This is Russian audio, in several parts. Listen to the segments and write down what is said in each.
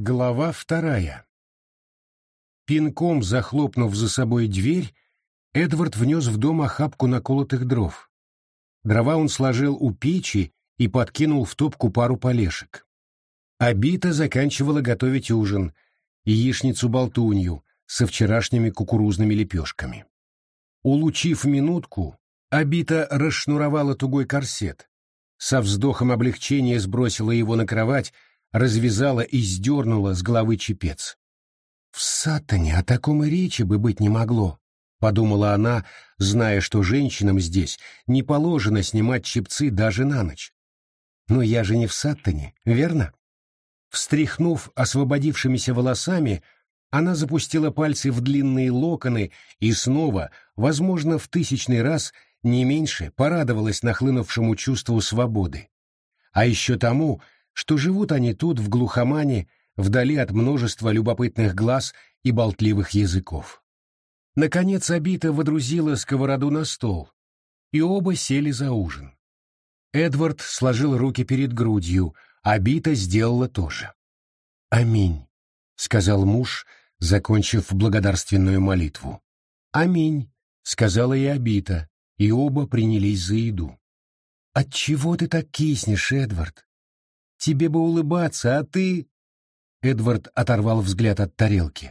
Глава 2. Пинком захлопнув за собой дверь, Эдвард внес в дом охапку наколотых дров. Дрова он сложил у печи и подкинул в топку пару полешек. Абита заканчивала готовить ужин, яичницу-болтунью со вчерашними кукурузными лепешками. Улучив минутку, Абита расшнуровала тугой корсет, со вздохом облегчения сбросила его на кровать, развязала и сдернула с головы чепец. «В Саттоне о таком и речи бы быть не могло», — подумала она, зная, что женщинам здесь не положено снимать чепцы даже на ночь. «Но я же не в Саттоне, верно?» Встряхнув освободившимися волосами, она запустила пальцы в длинные локоны и снова, возможно, в 1000-й раз, не меньше, порадовалась нахлынувшему чувству свободы. А еще тому, что живут они тут, в глухомане, вдали от множества любопытных глаз и болтливых языков. Наконец Абита водрузила сковороду на стол, и оба сели за ужин. Эдвард сложил руки перед грудью, Абита сделала то же. «Аминь», — сказал муж, закончив благодарственную молитву. «Аминь», — сказала и Абита, и оба принялись за еду. «Отчего ты так киснешь, Эдвард? Тебе бы улыбаться, а ты...» Эдвард оторвал взгляд от тарелки.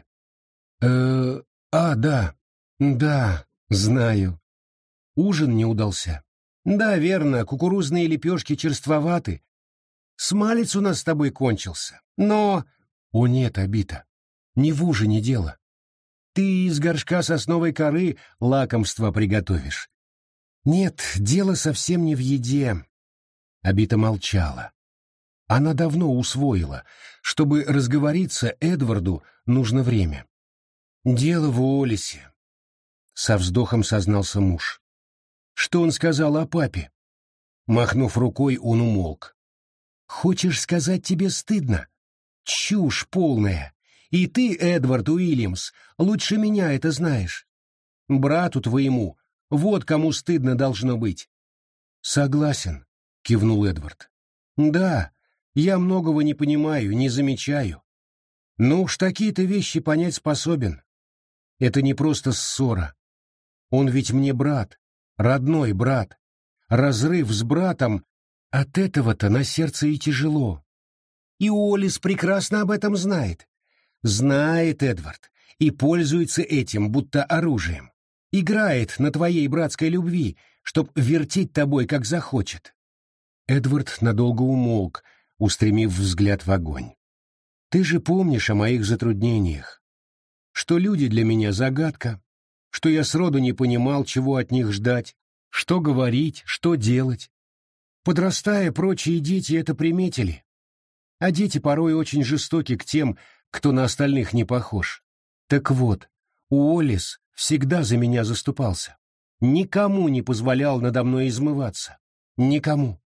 Да, знаю. Ужин не удался. Да, верно, кукурузные лепешки черствоваты. Смалец у нас с тобой кончился, но...» «О нет, Абита, не в ужине дело. Ты из горшка сосновой коры лакомства приготовишь». «Нет, дело совсем не в еде». Абита молчала. Она давно усвоила, чтобы разговориться Эдварду нужно время. «Дело в Уоллесе», — со вздохом сознался муж. «Что он сказал о папе?» Махнув рукой, он умолк. «Хочешь сказать, тебе стыдно? Чушь полная. И ты, Эдвард Уильямс, лучше меня это знаешь. Брату твоему, вот кому стыдно должно быть». «Согласен», — кивнул Эдвард. «Да, я многого не понимаю, не замечаю. Но уж такие-то вещи понять способен. Это не просто ссора. Он ведь мне брат, родной брат. Разрыв с братом, от этого-то на сердце и тяжело. И Уоллес прекрасно об этом знает. Знает, Эдвард, и пользуется этим, будто оружием. Играет на твоей братской любви, чтоб вертеть тобой, как захочет». Эдвард надолго умолк, устремив взгляд в огонь. «Ты же помнишь о моих затруднениях, что люди для меня загадка, что я сроду не понимал, чего от них ждать, что говорить, что делать. Подрастая, прочие дети это приметили. А дети порой очень жестоки к тем, кто на остальных не похож. Так вот, Уоллес всегда за меня заступался. Никому не позволял надо мной измываться. Никому».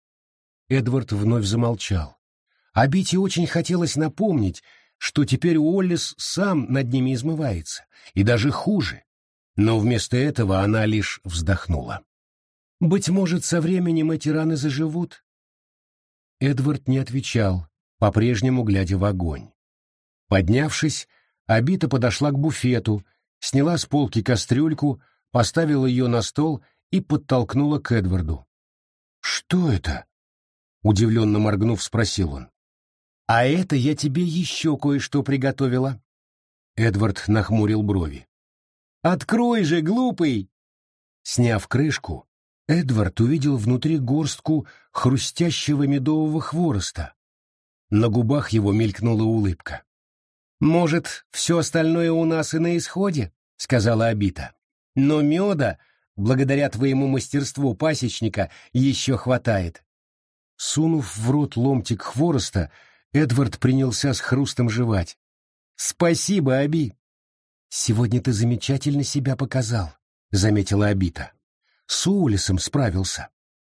Эдвард вновь замолчал. Абите очень хотелось напомнить, что теперь Уоллес сам над ними измывается, и даже хуже. Но вместо этого она лишь вздохнула. «Быть может, со временем эти раны заживут?» Эдвард не отвечал, по-прежнему глядя в огонь. Поднявшись, Абита подошла к буфету, сняла с полки кастрюльку, поставила ее на стол и подтолкнула к Эдварду. «Что это?» — удивленно моргнув, спросил он. «А это я тебе еще кое-что приготовила». Эдвард нахмурил брови. «Открой же, глупый!» Сняв крышку, Эдвард увидел внутри горстку хрустящего медового хвороста. На губах его мелькнула улыбка. «Может, все остальное у нас и на исходе?» — сказала Абита. «Но меда, благодаря твоему мастерству пасечника, еще хватает». Сунув в рот ломтик хвороста, Эдвард принялся с хрустом жевать. «Спасибо, Аби!» «Сегодня ты замечательно себя показал», — заметила Абита. «С Уоллесом справился.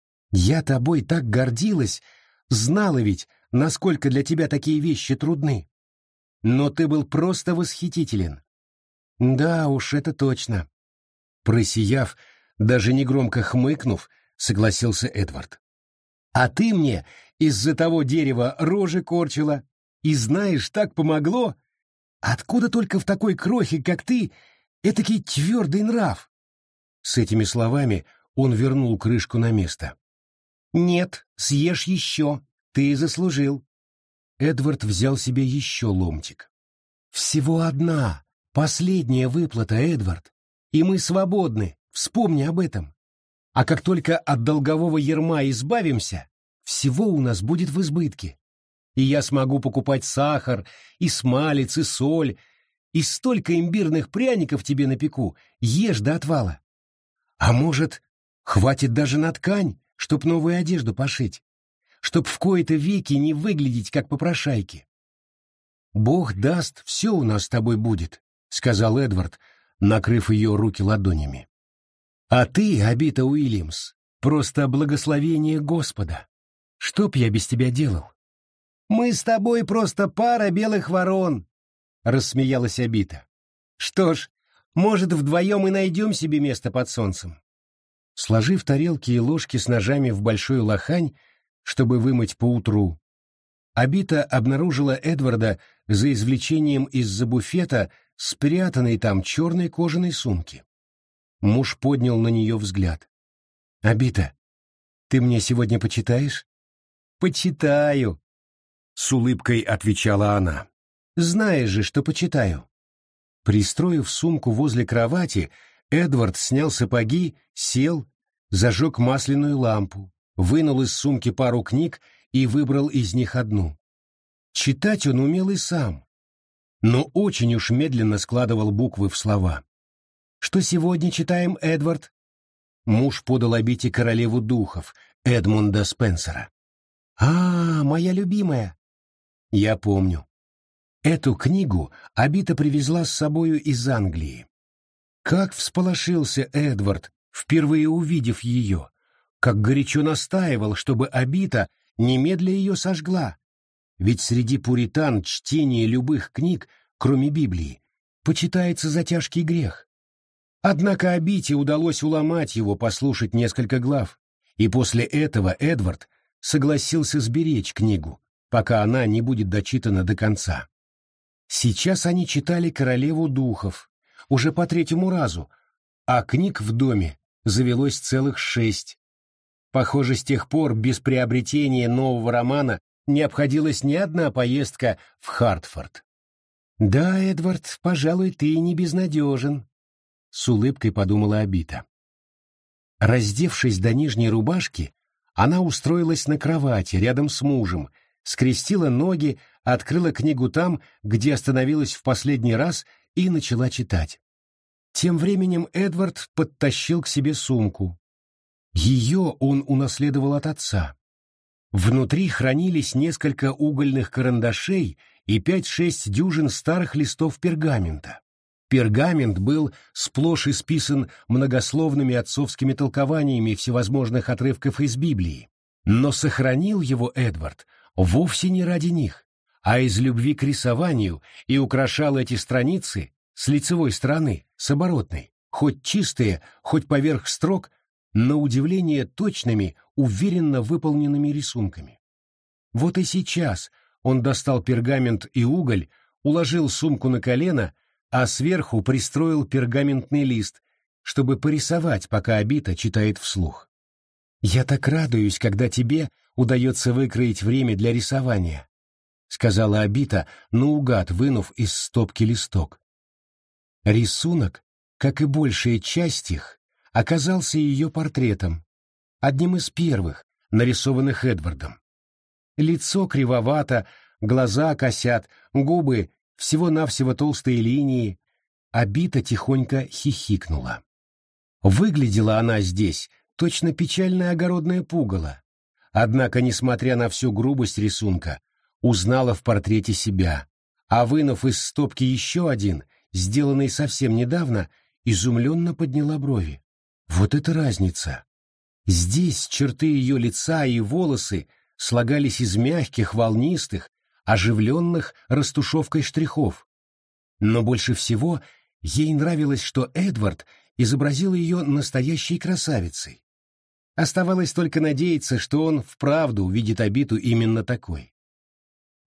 Я тобой так гордилась, знала ведь, насколько для тебя такие вещи трудны. Но ты был просто восхитителен». «Да уж, это точно». Просияв, даже негромко хмыкнув, согласился Эдвард. «А ты мне из-за того дерева рожи корчила. И знаешь, так помогло. Откуда только в такой крохе, как ты, этакий твердый нрав?» С этими словами он вернул крышку на место. «Нет, съешь еще, ты заслужил». Эдвард взял себе еще ломтик. «Всего одна, последняя выплата, Эдвард, и мы свободны, вспомни об этом. А как только от долгового ярма избавимся, всего у нас будет в избытке. И я смогу покупать сахар, и смалец, и соль, и столько имбирных пряников тебе напеку, ешь до отвала. А может, хватит даже на ткань, чтоб новую одежду пошить, чтоб в кои-то веки не выглядеть как попрошайки. «Бог даст, все у нас с тобой будет», — сказал Эдвард, накрыв ее руки ладонями. «А ты, Абита Уильямс, просто благословение Господа. Что б я без тебя делал?» «Мы с тобой просто пара белых ворон», — рассмеялась Абита. «Что ж, может, вдвоем и найдем себе место под солнцем». Сложив тарелки и ложки с ножами в большой лохань, чтобы вымыть поутру, Абита обнаружила Эдварда за извлечением из-за буфета спрятанной там черной кожаной сумки. Муж поднял на нее взгляд. «Абита, ты мне сегодня почитаешь?» «Почитаю», — с улыбкой отвечала она. «Знаешь же, что почитаю». Пристроив сумку возле кровати, Эдвард снял сапоги, сел, зажег масляную лампу, вынул из сумки пару книг и выбрал из них одну. Читать он умел и сам, но очень уж медленно складывал буквы в слова. «Что сегодня читаем, Эдвард?» Муж подал Абите «Королеву духов» Эдмунда Спенсера. «А, моя любимая!» «Я помню. Эту книгу Абита привезла с собою из Англии. Как всполошился Эдвард, впервые увидев ее, как горячо настаивал, чтобы Абита немедля ее сожгла. Ведь среди пуритан чтение любых книг, кроме Библии, почитается за тяжкий грех. Однако Абите удалось уломать его послушать несколько глав, и после этого Эдвард согласился сберечь книгу, пока она не будет дочитана до конца. Сейчас они читали «Королеву духов», уже по третьему разу, а книг в доме завелось целых 6. Похоже, с тех пор без приобретения нового романа не обходилась ни одна поездка в Хартфорд. «Да, Эдвард, пожалуй, ты не безнадежен», — с улыбкой подумала Абита. Раздевшись до нижней рубашки, она устроилась на кровати рядом с мужем, скрестила ноги, открыла книгу там, где остановилась в последний раз, и начала читать. Тем временем Эдвард подтащил к себе сумку. Ее он унаследовал от отца. Внутри хранились несколько угольных карандашей и 5-6 дюжин старых листов пергамента. Пергамент был сплошь исписан многословными отцовскими толкованиями всевозможных отрывков из Библии, но сохранил его Эдвард вовсе не ради них, а из любви к рисованию, и украшал эти страницы с лицевой стороны, с оборотной, хоть чистые, хоть поверх строк, на удивление точными, уверенно выполненными рисунками. Вот и сейчас он достал пергамент и уголь, уложил сумку на колено, а сверху пристроил пергаментный лист, чтобы порисовать, пока Абита читает вслух. «Я так радуюсь, когда тебе удается выкроить время для рисования», — сказала Абита, наугад вынув из стопки листок. Рисунок, как и большая часть их, оказался ее портретом, одним из первых, нарисованных Эдвардом. Лицо кривовато, глаза косят, губы всего-навсего толстые линии. Абита тихонько хихикнула. Выглядела она здесь точно печальное огородное пугало, однако, несмотря на всю грубость рисунка, узнала в портрете себя, а вынув из стопки еще один, сделанный совсем недавно, изумленно подняла брови. Вот это разница! Здесь черты ее лица и волосы слагались из мягких, волнистых, оживленных растушевкой штрихов. Но больше всего ей нравилось, что Эдвард изобразил ее настоящей красавицей. Оставалось только надеяться, что он вправду увидит Абиту именно такой.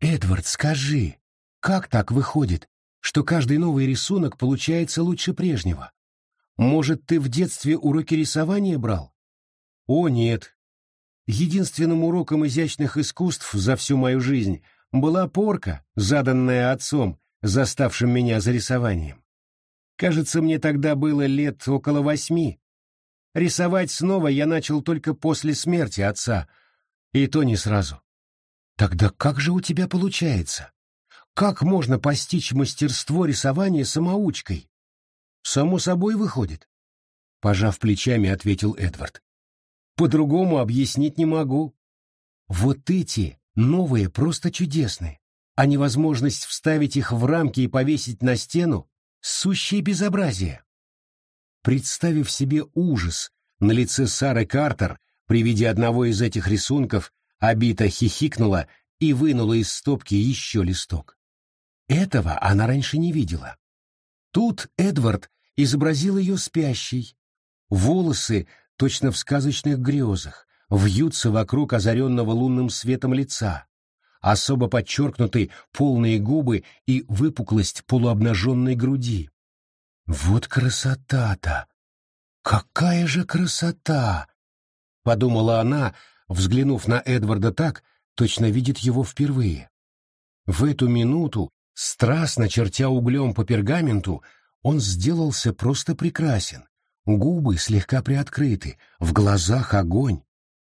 «Эдвард, скажи, как так выходит, что каждый новый рисунок получается лучше прежнего? Может, ты в детстве уроки рисования брал?» «О, нет. Единственным уроком изящных искусств за всю мою жизнь была порка, заданная отцом, заставшим меня за рисованием. Кажется, мне тогда было лет около 8. Рисовать снова я начал только после смерти отца, и то не сразу». «Тогда как же у тебя получается? Как можно постичь мастерство рисования самоучкой?» «Само собой выходит», — пожав плечами, ответил Эдвард. «По-другому объяснить не могу. Вот эти новые просто чудесны, а невозможность вставить их в рамки и повесить на стену — сущее безобразие». Представив себе ужас на лице Сары Картер при виде одного из этих рисунков, Абита хихикнула и вынула из стопки еще листок. Этого она раньше не видела. Тут Эдвард изобразил ее спящей. Волосы, точно в сказочных грезах, вьются вокруг озаренного лунным светом лица. Особо подчеркнуты полные губы и выпуклость полуобнаженной груди. «Вот красота-то! Какая же красота!» — подумала она, взглянув на Эдварда так, точно видит его впервые. В эту минуту, страстно чертя углем по пергаменту, он сделался просто прекрасен. Губы слегка приоткрыты, в глазах огонь.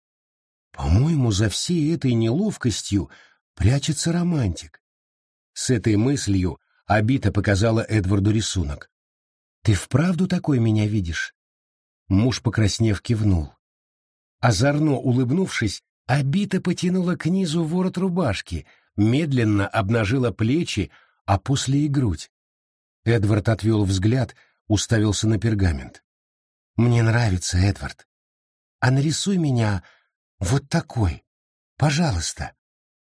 По-моему, за всей этой неловкостью прячется романтик. С этой мыслью Абита показала Эдварду рисунок. «Ты вправду такой меня видишь?» Муж, покраснев, кивнул. Озорно улыбнувшись, Абита потянула к низу ворот рубашки, медленно обнажила плечи, а после и грудь. Эдвард отвел взгляд, уставился на пергамент. «Мне нравится, Эдвард. А нарисуй меня вот такой, пожалуйста».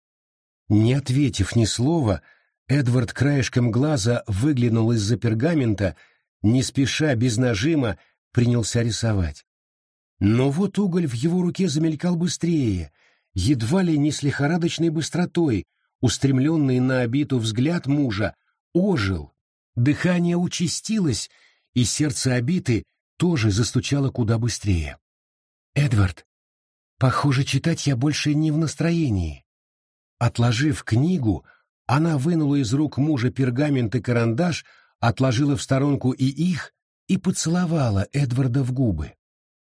Не ответив ни слова, Эдвард краешком глаза выглянул из-за пергамента, не спеша, без нажима, принялся рисовать. Но вот уголь в его руке замелькал быстрее, едва ли не с лихорадочной быстротой, устремленный на Абиту взгляд мужа ожил, дыхание участилось, и сердце Абиты тоже застучало куда быстрее. «Эдвард, похоже, читать я больше не в настроении». Отложив книгу, она вынула из рук мужа пергамент и карандаш, отложила в сторонку и их и поцеловала Эдварда в губы.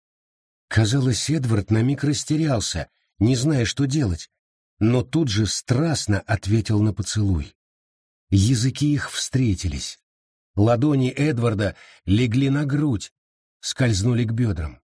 Казалось, Эдвард на миг растерялся, не зная, что делать, но тут же страстно ответил на поцелуй. Языки их встретились. Ладони Эдварда легли на грудь, скользнули к бедрам.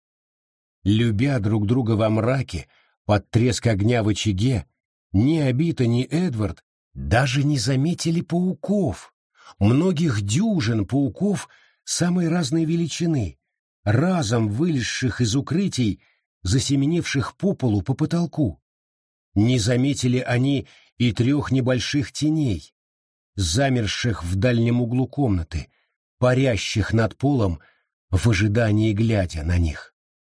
Любя друг друга во мраке, под треск огня в очаге, ни Абита, ни Эдвард даже не заметили пауков, многих дюжин пауков самой разной величины, разом вылезших из укрытий, засеменивших по полу, по потолку. Не заметили они и 3 небольших теней, замерших в дальнем углу комнаты, парящих над полом в ожидании, глядя на них.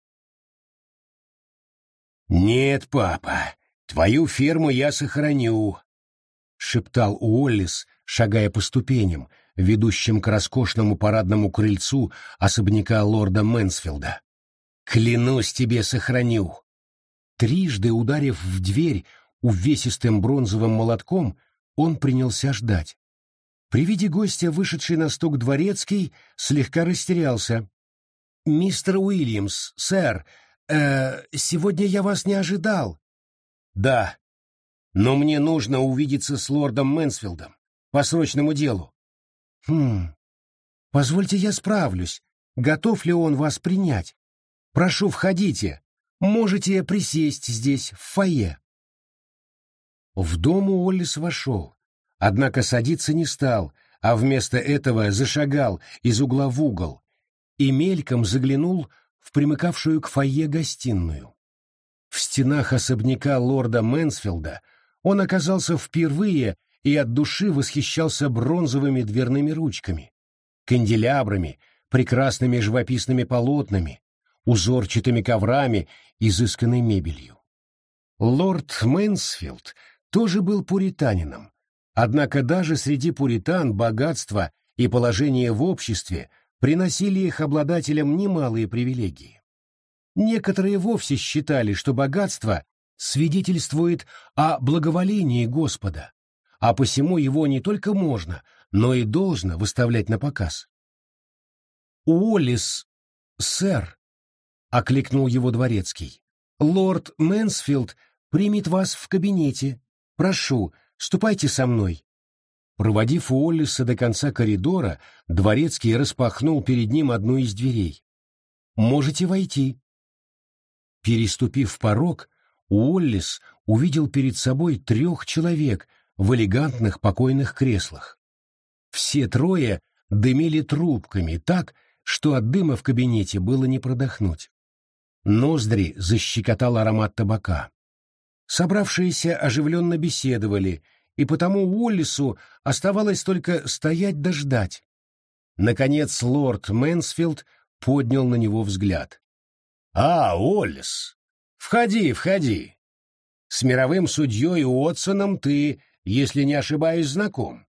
«Нет, папа, твою ферму я сохраню», — шептал Уоллес, шагая по ступеням, ведущим к роскошному парадному крыльцу особняка лорда Мэнсфилда. «Клянусь тебе, сохраню». Трижды ударив в дверь увесистым бронзовым молотком, он принялся ждать. При виде гостя, вышедший на стук дворецкий, слегка растерялся. «Мистер Уильямс, сэр, сегодня я вас не ожидал». «Да, но мне нужно увидеться с лордом Мэнсфилдом по срочному делу». Позвольте, я справлюсь. Готов ли он вас принять? Прошу, входите. Можете присесть здесь, в фойе». В дом Уоллес вошел, однако садиться не стал, а вместо этого зашагал из угла в угол и мельком заглянул в примыкавшую к фойе гостиную. В стенах особняка лорда Мэнсфилда он оказался впервые и от души восхищался бронзовыми дверными ручками, канделябрами, прекрасными живописными полотнами, узорчатыми коврами, изысканной мебелью. Лорд Мэнсфилд тоже был пуританином, однако даже среди пуритан богатство и положение в обществе приносили их обладателям немалые привилегии. Некоторые вовсе считали, что богатство свидетельствует о благоволении Господа, а посему его не только можно, но и должно выставлять на показ. «Уоллес, сэр», — окликнул его дворецкий, — «лорд Мэнсфилд примет вас в кабинете. Прошу, ступайте со мной». Проводив Уоллеса до конца коридора, дворецкий распахнул перед ним одну из дверей. «Можете войти». Переступив порог, Уоллес увидел перед собой 3 человек в элегантных покойных креслах. Все 3 дымили трубками так, что от дыма в кабинете было не продохнуть. Ноздри защекотал аромат табака. Собравшиеся оживленно беседовали, и потому Уоллесу оставалось только стоять да ждать. Наконец лорд Мэнсфилд поднял на него взгляд. Уоллес, входи, входи. С мировым судьей Уотсоном ты, если не ошибаюсь, знаком».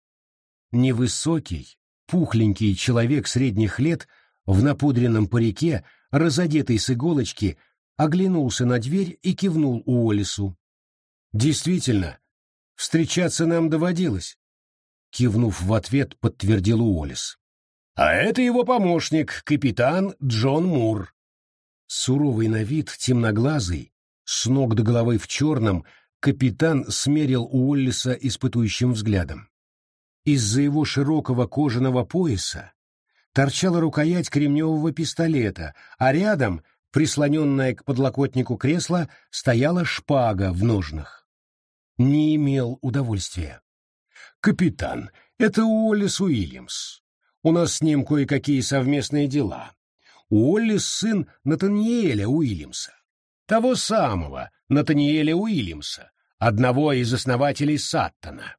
Невысокий, пухленький человек средних лет в напудренном парике, разодетый с иголочки, оглянулся на дверь и кивнул Уоллесу. «Действительно, встречаться нам доводилось», — кивнув в ответ, подтвердил Уоллес. «А это его помощник, капитан Джон Мур». Суровый на вид, темноглазый, с ног до головы в черном, капитан смерил Уоллеса испытующим взглядом. Из-за его широкого кожаного пояса торчала рукоять кремневого пистолета, а рядом, прислоненная к подлокотнику кресла, стояла шпага в ножнах. Не имел удовольствия. «Капитан, это Уоллес Уильямс. У нас с ним кое-какие совместные дела. Уоллес — сын Натаниэля Уильямса. Того самого Натаниэля Уильямса, одного из основателей Саттона.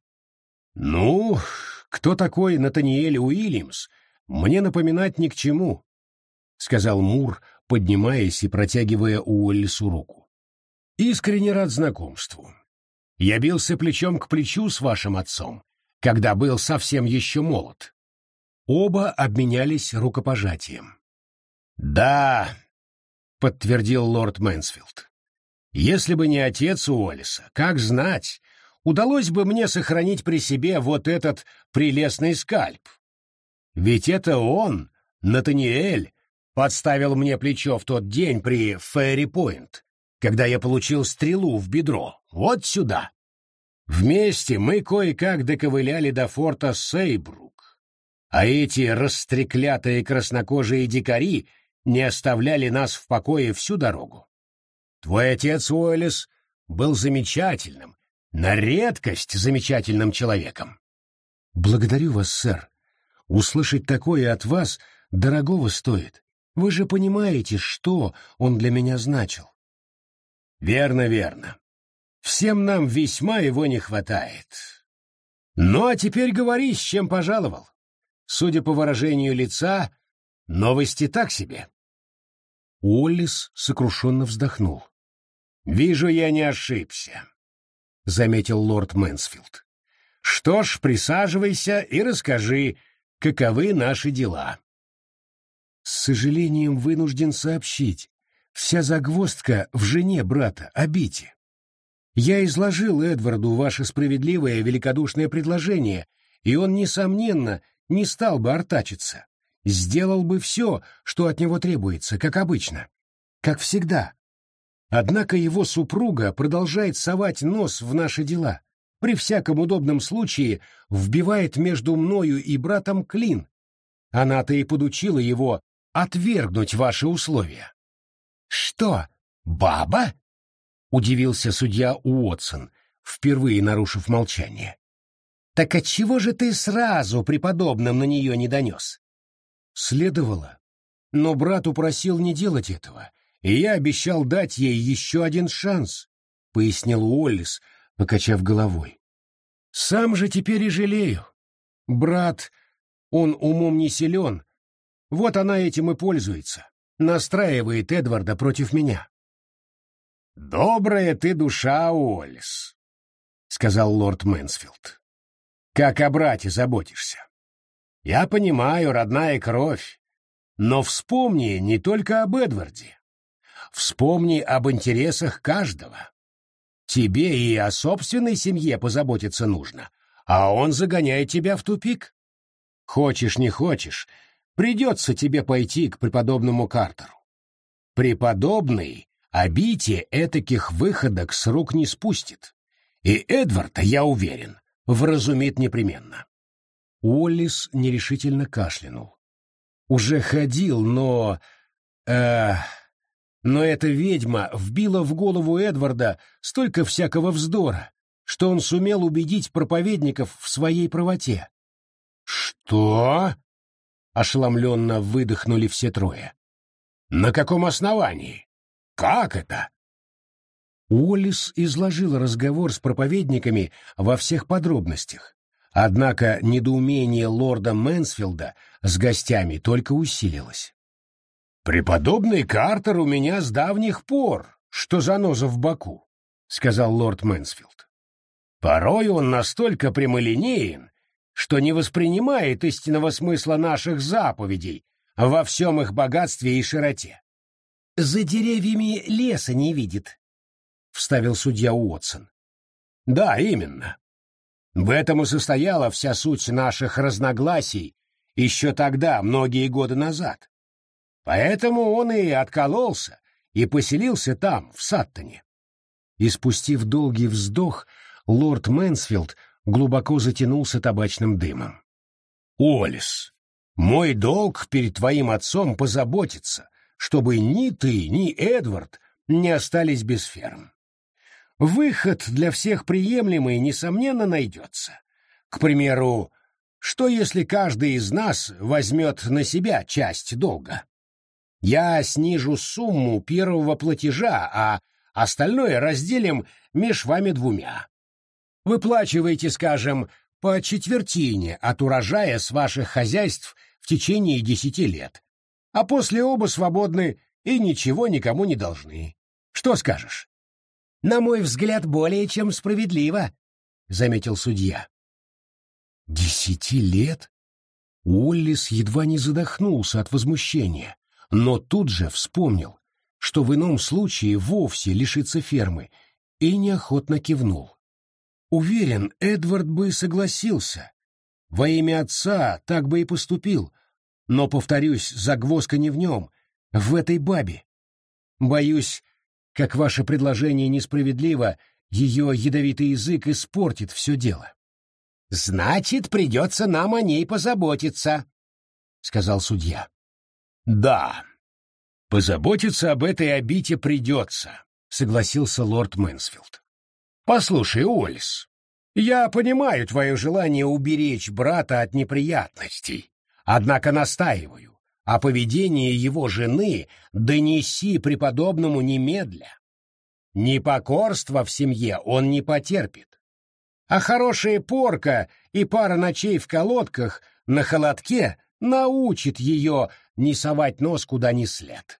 Ну, кто такой Натаниэль Уильямс, мне напоминать ни к чему», — сказал Мур, поднимаясь и протягивая Уоллесу руку. «Искренне рад знакомству. Я бился плечом к плечу с вашим отцом, когда был совсем еще молод». Оба обменялись рукопожатием. «Да», — подтвердил лорд Мэнсфилд, — «если бы не отец Уоллеса, как знать, удалось бы мне сохранить при себе вот этот прелестный скальп. Ведь это он, Натаниэль, подставил мне плечо в тот день при Ферри-Пойнт, когда я получил стрелу в бедро, вот сюда. Вместе мы кое-как доковыляли до форта Сейбрук, а эти растреклятые краснокожие дикари не оставляли нас в покое всю дорогу. Твой отец, Уоллес, был замечательным, на редкость замечательным человеком». «Благодарю вас, сэр. Услышать такое от вас дорогого стоит. Вы же понимаете, что он для меня значил». «Верно, верно. Всем нам весьма его не хватает. Ну, а теперь говори, с чем пожаловал. Судя по выражению лица, новости так себе». Уоллес сокрушенно вздохнул. «Вижу, я не ошибся», — заметил лорд Мэнсфилд. «Что ж, присаживайся и расскажи, каковы наши дела». «С сожалением вынужден сообщить, вся загвоздка в жене брата, Абите. Я изложил Эдварду ваше справедливое великодушное предложение, и он, несомненно, не стал бы артачиться. Сделал бы все, что от него требуется, как обычно, как всегда. Однако его супруга продолжает совать нос в наши дела, при всяком удобном случае вбивает между мною и братом клин. Она-то и подучила его отвергнуть ваши условия». «Что, баба?» — удивился судья Уотсон, впервые нарушив молчание. «Так отчего же ты сразу преподобным на нее не донес?» «Следовало, но брат упросил не делать этого, и я обещал дать ей еще один шанс», — пояснил Уоллес, покачав головой. «Сам же теперь и жалею. Брат, он умом не силен, вот она этим и пользуется, настраивает Эдварда против меня». «Добрая ты душа, Уоллес. сказал лорд Мэнсфилд. «Как о брате заботишься. Я понимаю, родная кровь, но вспомни не только об Эдварде. Вспомни об интересах каждого. Тебе и о собственной семье позаботиться нужно, а он загоняет тебя в тупик. Хочешь, не хочешь, придется тебе пойти к преподобному Картеру. Преподобный обите этаких выходок с рук не спустит, и Эдварда, я уверен, вразумит непременно». Уоллес нерешительно кашлянул. Уже ходил, но эта ведьма вбила в голову Эдварда столько всякого вздора, что он сумел убедить проповедников в своей правоте. «Что?» — ошеломленно выдохнули все трое. «На каком основании? Как это?» Уоллес изложил разговор с проповедниками во всех подробностях, однако недоумение лорда Мэнсфилда с гостями только усилилось. «Преподобный Картер у меня с давних пор, что заноза в боку», — сказал лорд Мэнсфилд. «Порой он настолько прямолинеен, что не воспринимает истинного смысла наших заповедей во всем их богатстве и широте». «За деревьями леса не видит», — вставил судья Уотсон. «Да, именно. В этом и состояла вся суть наших разногласий еще тогда, многие годы назад. Поэтому он и откололся, и поселился там, в Саттоне». И спустив долгий вздох, лорд Мэнсфилд глубоко затянулся табачным дымом. «Уоллес, мой долг перед твоим отцом позаботиться, чтобы ни ты, ни Эдвард не остались без ферм. Выход для всех приемлемый, несомненно, найдется. К примеру, что если каждый из нас возьмет на себя часть долга? Я снижу сумму первого платежа, а остальное разделим меж вами двумя. Выплачивайте, скажем, по четвертине от урожая с ваших хозяйств в течение 10 лет, а после оба свободны и ничего никому не должны. Что скажешь?» «На мой взгляд, более чем справедливо», — заметил судья. 10 лет? Уоллес едва не задохнулся от возмущения, но тут же вспомнил, что в ином случае вовсе лишится фермы, и неохотно кивнул. Уверен, Эдвард бы согласился. Во имя отца так бы и поступил, но, повторюсь, загвоздка не в нем, в этой бабе. Боюсь, как ваше предложение несправедливо, ее ядовитый язык испортит все дело. «Значит, придется нам о ней позаботиться», — сказал судья. «Да, позаботиться об этой обите придется», — согласился лорд Мэнсфилд. «Послушай, Уоллес, я понимаю твое желание уберечь брата от неприятностей, однако настаиваю, о поведении его жены донеси преподобному немедля. Непокорства в семье он не потерпит, а хорошая порка и пара ночей в колодках на холодке научит ее не совать нос куда ни след».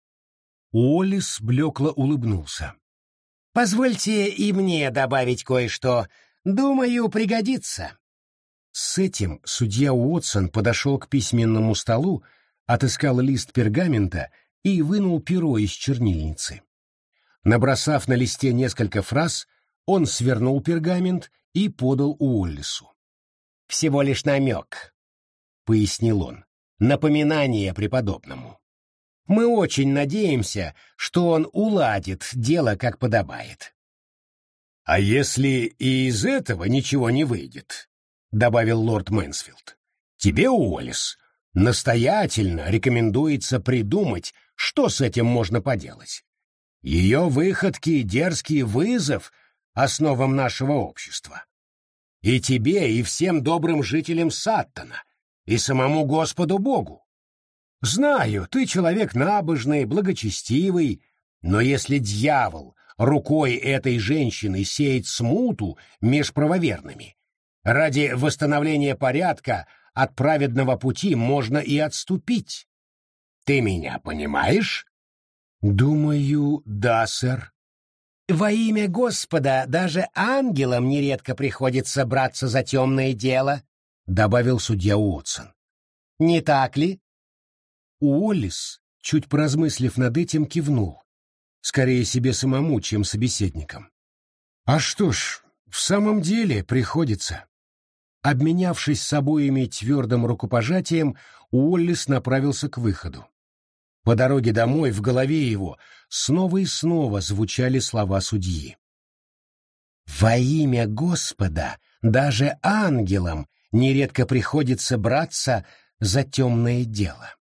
Уоллес блекло улыбнулся. «Позвольте и мне добавить кое-что. Думаю, пригодится». С этим судья Уотсон подошел к письменному столу, отыскал лист пергамента и вынул перо из чернильницы. Набросав на листе несколько фраз, он свернул пергамент и подал Уоллесу. «Всего лишь намек», — пояснил он, — «напоминание преподобному. Мы очень надеемся, что он уладит дело как подобает». «А если и из этого ничего не выйдет», — добавил лорд Мэнсфилд, — «тебе, Уоллес, настоятельно рекомендуется придумать, что с этим можно поделать. Ее выходки — дерзкий вызов основам нашего общества. И тебе, и всем добрым жителям Саттона, и самому Господу Богу. Знаю, ты человек набожный, благочестивый, но если дьявол рукой этой женщины сеет смуту меж правоверными, ради восстановления порядка от праведного пути можно и отступить. Ты меня понимаешь?» «Думаю, да, сэр». Во имя Господа даже ангелам нередко приходится браться за темное дело, добавил судья Уотсон. Не так ли? Уоллес, чуть поразмыслив над этим, кивнул. Скорее себе самому, чем собеседникам. А что ж, в самом деле приходится. Обменявшись с обоими твердым рукопожатием, Уоллес направился к выходу. По дороге домой в голове его снова и снова звучали слова судьи. «Во имя Господа даже ангелам нередко приходится браться за темное дело».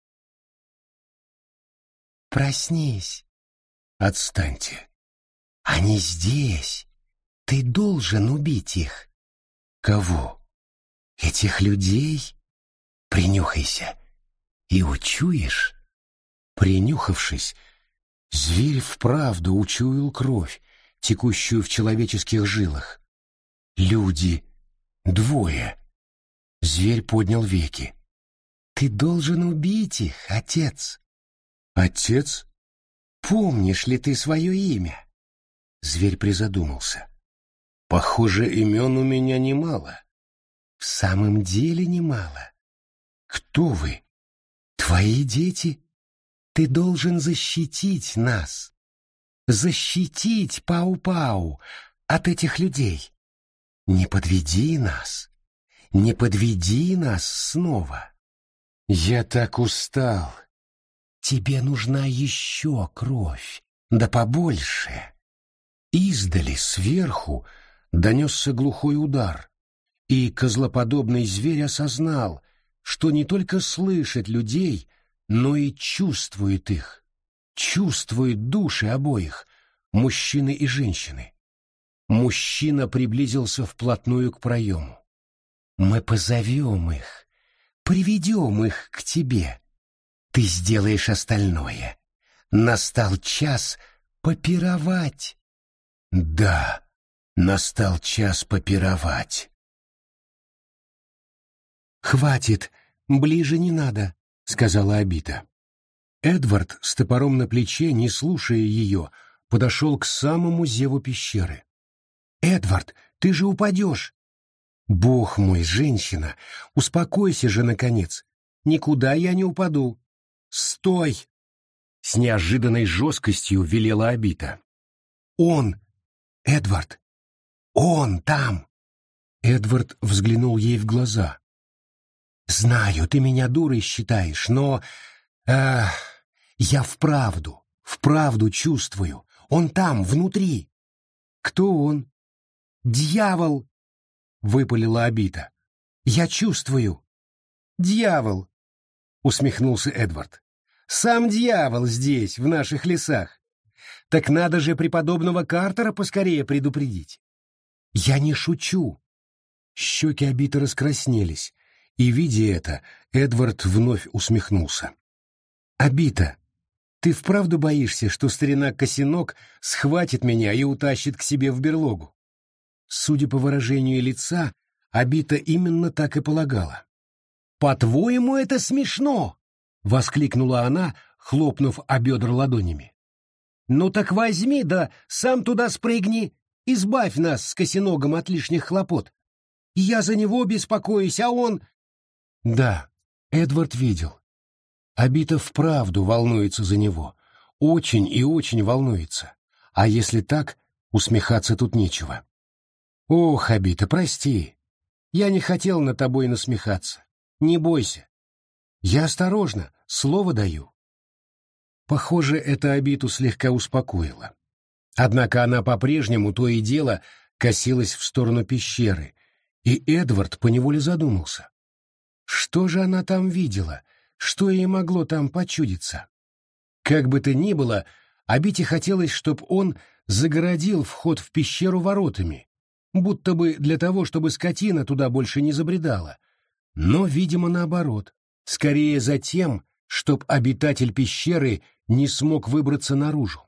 «Проснись». «Отстаньте». «Они здесь. Ты должен убить их». «Кого?» «Этих людей. Принюхайся и учуешь». Принюхавшись, зверь вправду учуял кровь, текущую в человеческих жилах. Люди. 2. Зверь поднял веки. «Ты должен убить их, отец». «Отец? Помнишь ли ты свое имя?» Зверь призадумался. «Похоже, имен у меня немало». «В самом деле немало. Кто вы? Твои дети? Ты должен защитить нас. Защитить Пау-Пау от этих людей. Не подведи нас. Не подведи нас снова. Я так устал. Тебе нужна еще кровь, да побольше». Издали, сверху, донесся глухой удар, и козлоподобный зверь осознал, что не только слышит людей, но и чувствует их, чувствует души обоих, мужчины и женщины. Мужчина приблизился вплотную к проему. «Мы позовем их, приведем их к тебе. Ты сделаешь остальное. Настал час попировать». «Да, настал час попировать». «Хватит, ближе не надо», — сказала Абита. Эдвард с топором на плече, не слушая ее, подошел к самому зеву пещеры. «Эдвард, ты же упадешь!» «Бог мой, женщина, успокойся же, наконец! Никуда я не упаду!» «Стой!» — с неожиданной жесткостью велела Абита. «Он! Эдвард! Он там!» Эдвард взглянул ей в глаза. «Знаю, ты меня дурой считаешь, но... я вправду чувствую. Он там, внутри». «Кто он?» «Дьявол!» — выпалила Абита. «Я чувствую». «Дьявол!» — усмехнулся Эдвард. «Сам дьявол здесь, в наших лесах. Так надо же преподобного Картера поскорее предупредить». «Я не шучу». Щеки Абиты раскраснелись, и, видя это, Эдвард вновь усмехнулся. «Абита, ты вправду боишься, что старина Косинок схватит меня и утащит к себе в берлогу?» Судя по выражению лица, Абита именно так и полагала. «По-твоему, это смешно!» — воскликнула она, хлопнув о бедра ладонями. «Ну так возьми, да сам туда спрыгни, избавь нас с Косиногом от лишних хлопот. Я за него беспокоюсь, а он...» Да, Эдвард видел. Абита вправду волнуется за него, очень и очень волнуется. А если так, усмехаться тут нечего. «Ох, Абита, прости, я не хотел над тобой насмехаться. Не бойся. Я осторожно, слово даю». Похоже, это Абиту слегка успокоило. Однако она по-прежнему то и дело косилась в сторону пещеры, и Эдвард поневоле задумался. Что же она там видела? Что ей могло там почудиться? Как бы то ни было, Абите хотелось, чтобы он загородил вход в пещеру воротами, будто бы для того, чтобы скотина туда больше не забредала. Но, видимо, наоборот, скорее за тем, чтоб обитатель пещеры не смог выбраться наружу.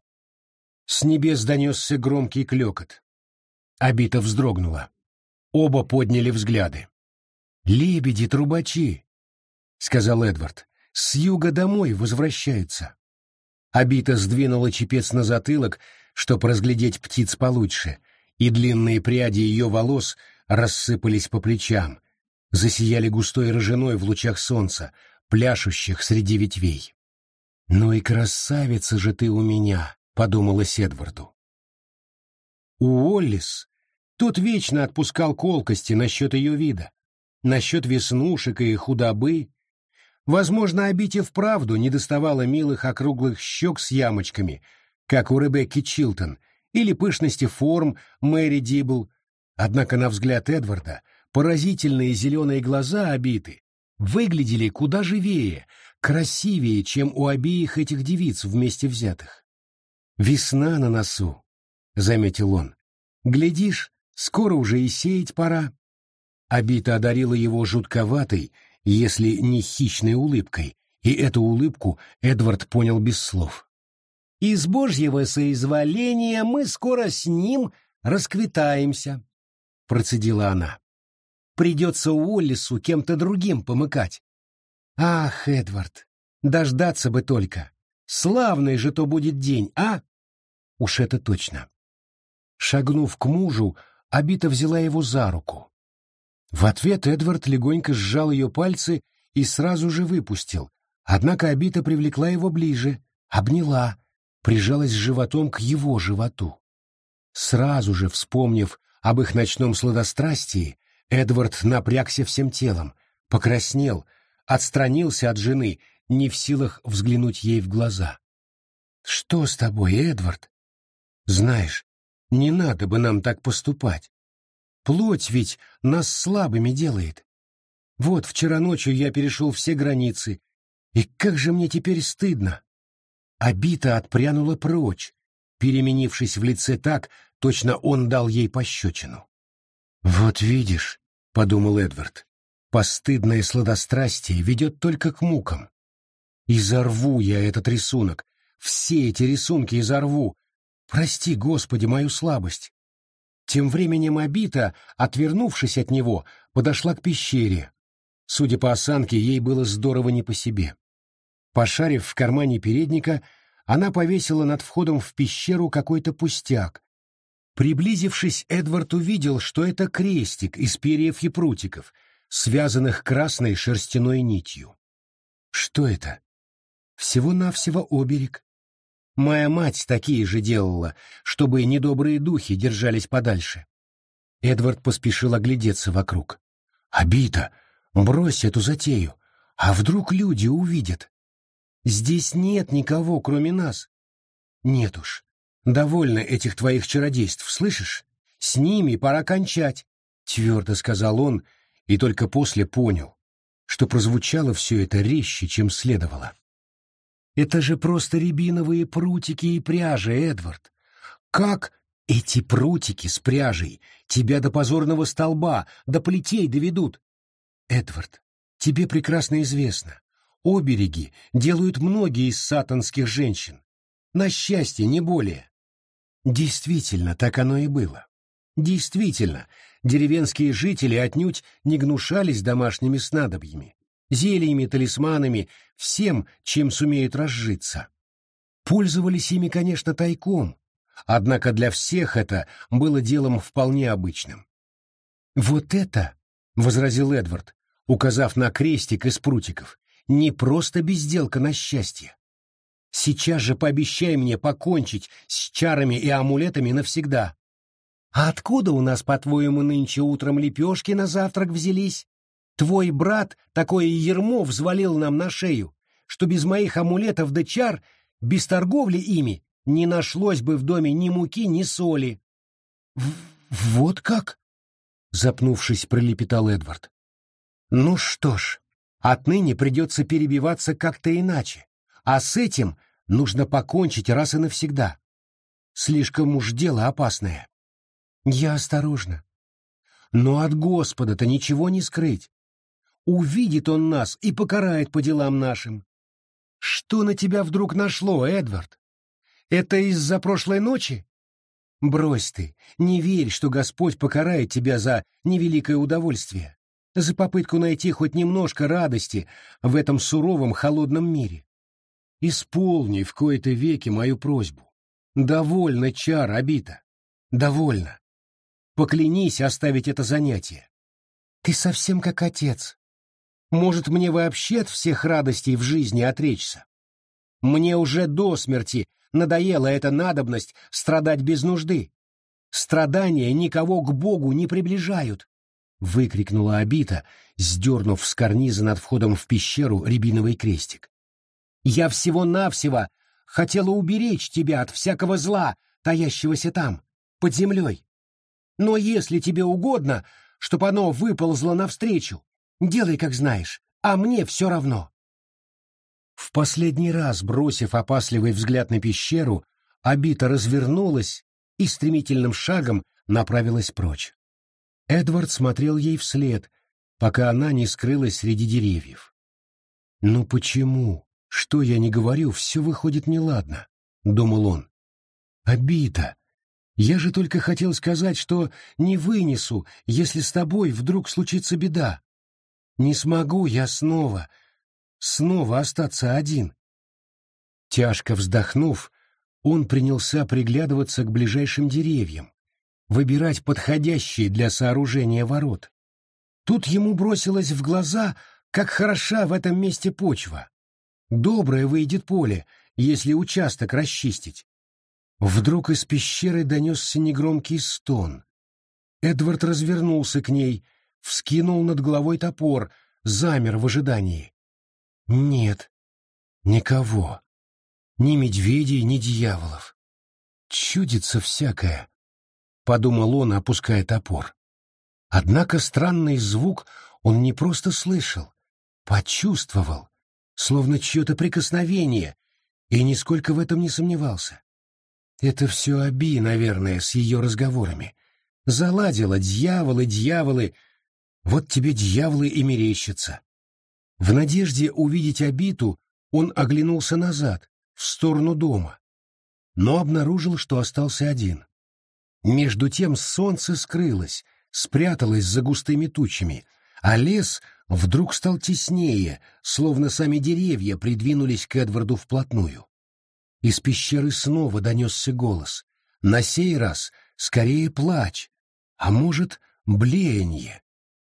С небес донесся громкий клёкот. Абита вздрогнула. Оба подняли взгляды. «Лебеди-трубачи», — сказал Эдвард, — «с юга домой возвращаются». Абита сдвинула чепец на затылок, чтобы разглядеть птиц получше, и длинные пряди ее волос рассыпались по плечам, засияли густой рыжиной в лучах солнца, пляшущих среди ветвей. «Ну и красавица же ты у меня», — подумалось Эдварду. Уоллис, тот вечно отпускал колкости насчет ее вида, насчет веснушек и худобы. Возможно, Абите вправду недоставало милых округлых щек с ямочками, как у Ребекки Чилтон, или пышности форм Мэри Дибл. Однако, на взгляд Эдварда, поразительные зеленые глаза Абиты выглядели куда живее, красивее, чем у обеих этих девиц вместе взятых. «Весна на носу», — заметил он. «Глядишь, скоро уже и сеять пора». Абита одарила его жутковатой, если не хищной улыбкой, и эту улыбку Эдвард понял без слов. «Из Божьего соизволения мы скоро с ним расквитаемся», — процедила она. «Придется Уоллису кем-то другим помыкать». «Ах, Эдвард, дождаться бы только! Славный же то будет день, а?» «Уж это точно». Шагнув к мужу, Абита взяла его за руку. В ответ Эдвард легонько сжал ее пальцы и сразу же выпустил, однако Абита привлекла его ближе, обняла, прижалась животом к его животу. Сразу же, вспомнив об их ночном сладострастии, Эдвард напрягся всем телом, покраснел, отстранился от жены, не в силах взглянуть ей в глаза. «Что с тобой, Эдвард? Знаешь, не надо бы нам так поступать. Плоть ведь нас слабыми делает. Вот вчера ночью я перешел все границы, и как же мне теперь стыдно!» Абита отпрянула прочь, переменившись в лице так, точно он дал ей пощечину. «Вот видишь», — подумал Эдвард, — «постыдное сладострастие ведет только к мукам. Изорву я этот рисунок, все эти рисунки изорву. Прости, Господи, мою слабость». Тем временем Абита, отвернувшись от него, подошла к пещере. Судя по осанке, ей было здорово не по себе. Пошарив в кармане передника, она повесила над входом в пещеру какой-то пустяк. Приблизившись, Эдвард увидел, что это крестик из перьев и прутиков, связанных красной шерстяной нитью. Что это? Всего-навсего оберег. Моя мать такие же делала, чтобы недобрые духи держались подальше. Эдвард поспешил оглядеться вокруг. «Абита, брось эту затею, а вдруг люди увидят? Здесь нет никого, кроме нас». «Нет уж, довольно этих твоих чародейств, слышишь? С ними пора кончать», — твердо сказал он, и только после понял, что прозвучало все это резче, чем следовало. «Это же просто рябиновые прутики и пряжа, Эдвард. Как эти прутики с пряжей тебя до позорного столба, до плетей доведут? Эдвард, тебе прекрасно известно, обереги делают многие из сатанских женщин. На счастье, не более». Действительно, так оно и было. Действительно, деревенские жители отнюдь не гнушались домашними снадобьями, зельями, талисманами, всем, чем сумеют разжиться. Пользовались ими, конечно, тайком, однако для всех это было делом вполне обычным. «Вот это, — возразил Эдвард, указав на крестик из прутиков, — не просто безделка на счастье. Сейчас же пообещай мне покончить с чарами и амулетами навсегда». «А откуда у нас, по-твоему, нынче утром лепешки на завтрак взялись? Твой брат такое ярмо взвалил нам на шею, что без моих амулетов да чар, без торговли ими, не нашлось бы в доме ни муки, ни соли». «Вот как?» — запнувшись, пролепетал Эдвард. «Ну что ж, отныне придется перебиваться как-то иначе, а с этим нужно покончить раз и навсегда. Слишком уж дело опасное. Я осторожно. Но от Господа-то ничего не скрыть. Увидит он нас и покарает по делам нашим. Что на тебя вдруг нашло, Эдвард? Это из-за прошлой ночи? Брось ты, не верь, что Господь покарает тебя за невеликое удовольствие, за попытку найти хоть немножко радости в этом суровом холодном мире. исполни в кои-то веки мою просьбу. Довольно чар, Абита. Довольно. Поклянись оставить это занятие. Ты совсем как отец. Может, мне вообще от всех радостей в жизни отречься? Мне уже до смерти надоела эта надобность страдать без нужды. Страдания никого к Богу не приближают, — выкрикнула Абита, сдернув с карниза над входом в пещеру рябиновый крестик. Я всего-навсего хотела уберечь тебя от всякого зла, таящегося там, под землей. Но если тебе угодно, чтоб оно выползло навстречу, делай, как знаешь, а мне все равно. В последний раз, бросив опасливый взгляд на пещеру, Абита развернулась и стремительным шагом направилась прочь. Эдвард смотрел ей вслед, пока она не скрылась среди деревьев. «Ну почему? Что я не говорю, все выходит неладно», — думал он. «Абита, я же только хотел сказать, что не вынесу, если с тобой вдруг случится беда. Не смогу я снова остаться один». Тяжко вздохнув, он принялся приглядываться к ближайшим деревьям, выбирать подходящие для сооружения ворот. Тут ему бросилось в глаза, как хороша в этом месте почва. Доброе выйдет поле, если участок расчистить. Вдруг из пещеры донесся негромкий стон. Эдвард развернулся к ней, вскинул над головой топор, замер в ожидании. Нет, никого. Ни медведей, ни дьяволов. Чудится всякое, — подумал он, опуская топор. Однако странный звук он не просто слышал, почувствовал, словно чье-то прикосновение, и нисколько в этом не сомневался. Это все Аби, наверное, с ее разговорами. Заладила дьяволы, вот тебе дьяволы и мерещатся. В надежде увидеть Абиту он оглянулся назад, в сторону дома, но обнаружил, что остался один. Между тем солнце скрылось, спряталось за густыми тучами, а лес вдруг стал теснее, словно сами деревья придвинулись к Эдварду вплотную. Из пещеры снова донесся голос, на сей раз скорее плач, а может, блеяние.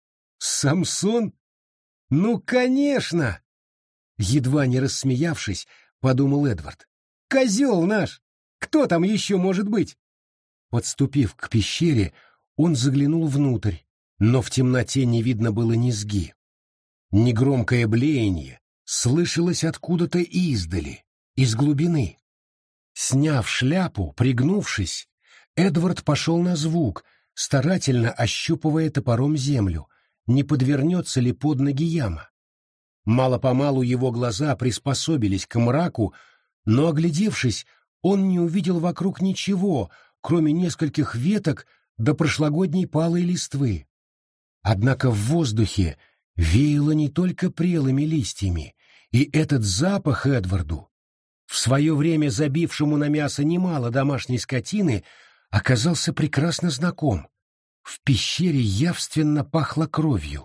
«Самсон? Ну, конечно!» Едва не рассмеявшись, подумал Эдвард. «Козел наш! Кто там еще может быть?» Подступив к пещере, он заглянул внутрь, но в темноте не видно было низги. Негромкое блеяние слышалось откуда-то издали, из глубины. Сняв шляпу, пригнувшись, Эдвард пошел на звук, старательно ощупывая топором землю, не подвернется ли под ноги яма. Мало-помалу его глаза приспособились к мраку, но, оглядевшись, он не увидел вокруг ничего, кроме нескольких веток до прошлогодней палой листвы. Однако в воздухе веяло не только прелыми листьями, и этот запах Эдварду, в свое время забившему на мясо немало домашней скотины, оказался прекрасно знаком. В пещере явственно пахло кровью.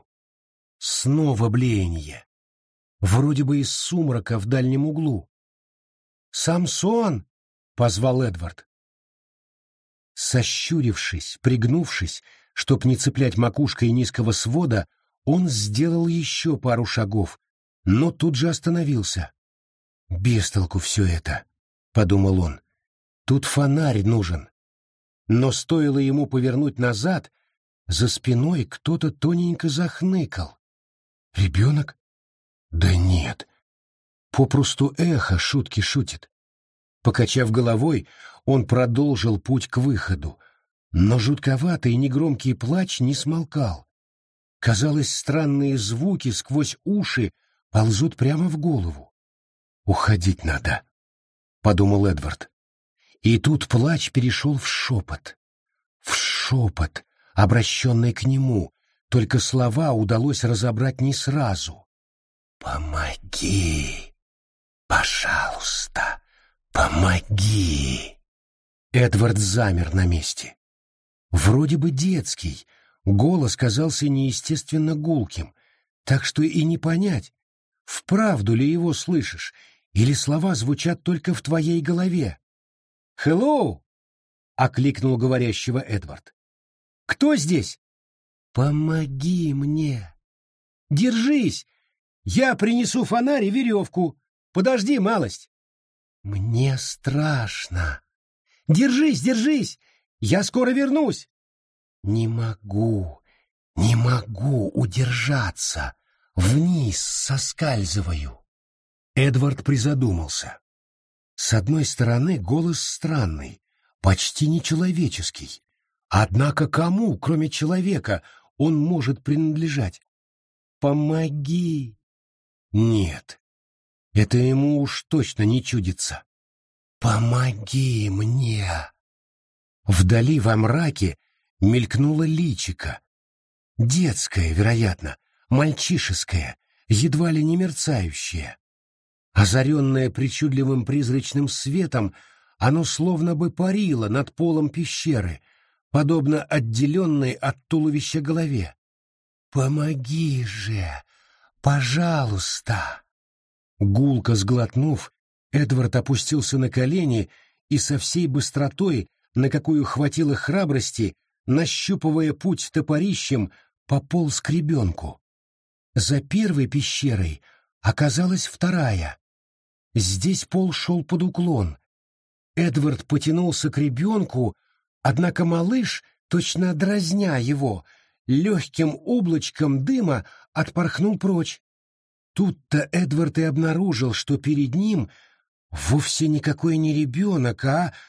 Снова блеяние. Вроде бы из сумрака в дальнем углу. «Самсон!» — позвал Эдвард. Сощурившись, пригнувшись, чтоб не цеплять макушкой низкого свода, он сделал еще пару шагов, но тут же остановился. «Без толку все это», — подумал он. «Тут фонарь нужен». Но стоило ему повернуть назад, за спиной кто-то тоненько захныкал. «Ребенок? Да нет. Попросту эхо шутки шутит». Покачав головой, он продолжил путь к выходу, но жутковатый и негромкий плач не смолкал. Казалось, странные звуки сквозь уши ползут прямо в голову. «Уходить надо», — подумал Эдвард. И тут плач перешел в шепот, обращенный к нему, только слова удалось разобрать не сразу. «Помоги! Пожалуйста, помоги!» Эдвард замер на месте. Вроде бы детский, голос казался неестественно гулким, так что и не понять, вправду ли его слышишь, Или слова звучат только в твоей голове? «Хеллоу!» — окликнул говорящего Эдвард. «Кто здесь?» «Помоги мне!» «Держись! Я принесу фонарь и веревку. Подожди малость!» «Мне страшно!» «Держись, держись! Я скоро вернусь!» «Не могу, не могу удержаться! Вниз соскальзываю!» Эдвард призадумался. С одной стороны, голос странный, почти нечеловеческий. Однако кому, кроме человека, он может принадлежать? «Помоги!» Нет, это ему уж точно не чудится. «Помоги мне!» Вдали во мраке мелькнуло личико. Детское, вероятно, мальчишеское, едва ли не мерцающее. Озаренное причудливым призрачным светом, оно словно бы парило над полом пещеры, подобно отделенной от туловища голове. «Помоги же! Пожалуйста!» Гулко сглотнув, Эдвард опустился на колени и со всей быстротой, на какую хватило храбрости, нащупывая путь топорищем, пополз к ребенку. За первой пещерой оказалась вторая. Здесь пол шел под уклон. Эдвард потянулся к ребенку, однако малыш, точно дразня его, легким облачком дыма отпорхнул прочь. Тут-то Эдвард и обнаружил, что перед ним вовсе никакой не ребенок,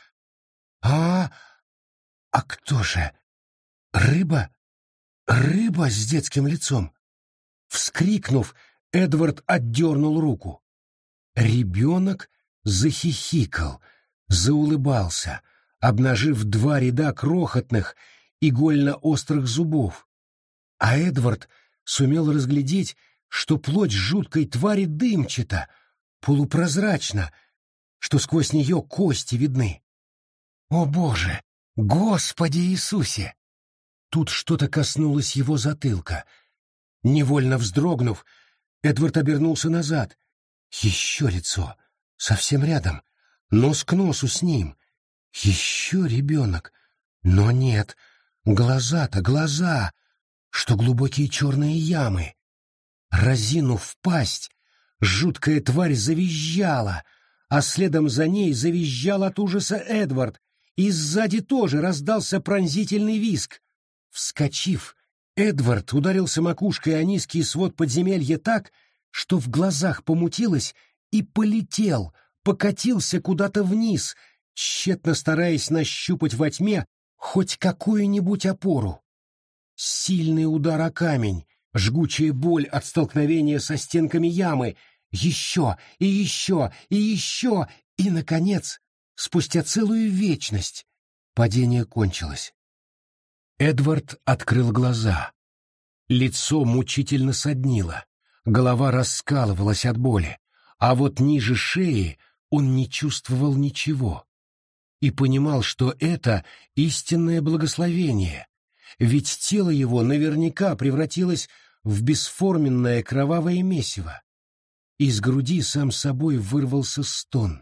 а кто же? Рыба? Рыба с детским лицом. Вскрикнув, Эдвард отдернул руку. Ребенок захихикал, заулыбался, обнажив 2 ряда крохотных, игольно-острых зубов. А Эдвард сумел разглядеть, что плоть жуткой твари дымчата, полупрозрачна, что сквозь нее кости видны. «О Боже! Господи Иисусе!» Тут что-то коснулось его затылка. Невольно вздрогнув, Эдвард обернулся назад. Еще лицо, совсем рядом, нос к носу с ним. Еще ребенок, но нет, глаза-то глаза, что глубокие черные ямы. Разинув пасть, жуткая тварь завизжала, а следом за ней завизжал от ужаса Эдвард, и сзади тоже раздался пронзительный визг. Вскочив, Эдвард ударился макушкой о низкий свод подземелья так, что в глазах помутилось, и полетел, покатился куда-то вниз, тщетно стараясь нащупать во тьме хоть какую-нибудь опору. Сильный удар о камень, жгучая боль от столкновения со стенками ямы, еще, и еще, и еще, и, наконец, спустя целую вечность, падение кончилось. Эдвард открыл глаза. Лицо мучительно соднило, голова раскалывалась от боли, а вот ниже шеи он не чувствовал ничего. И понимал, что это истинное благословение, ведь тело его наверняка превратилось в бесформенное кровавое месиво. Из груди сам собой вырвался стон.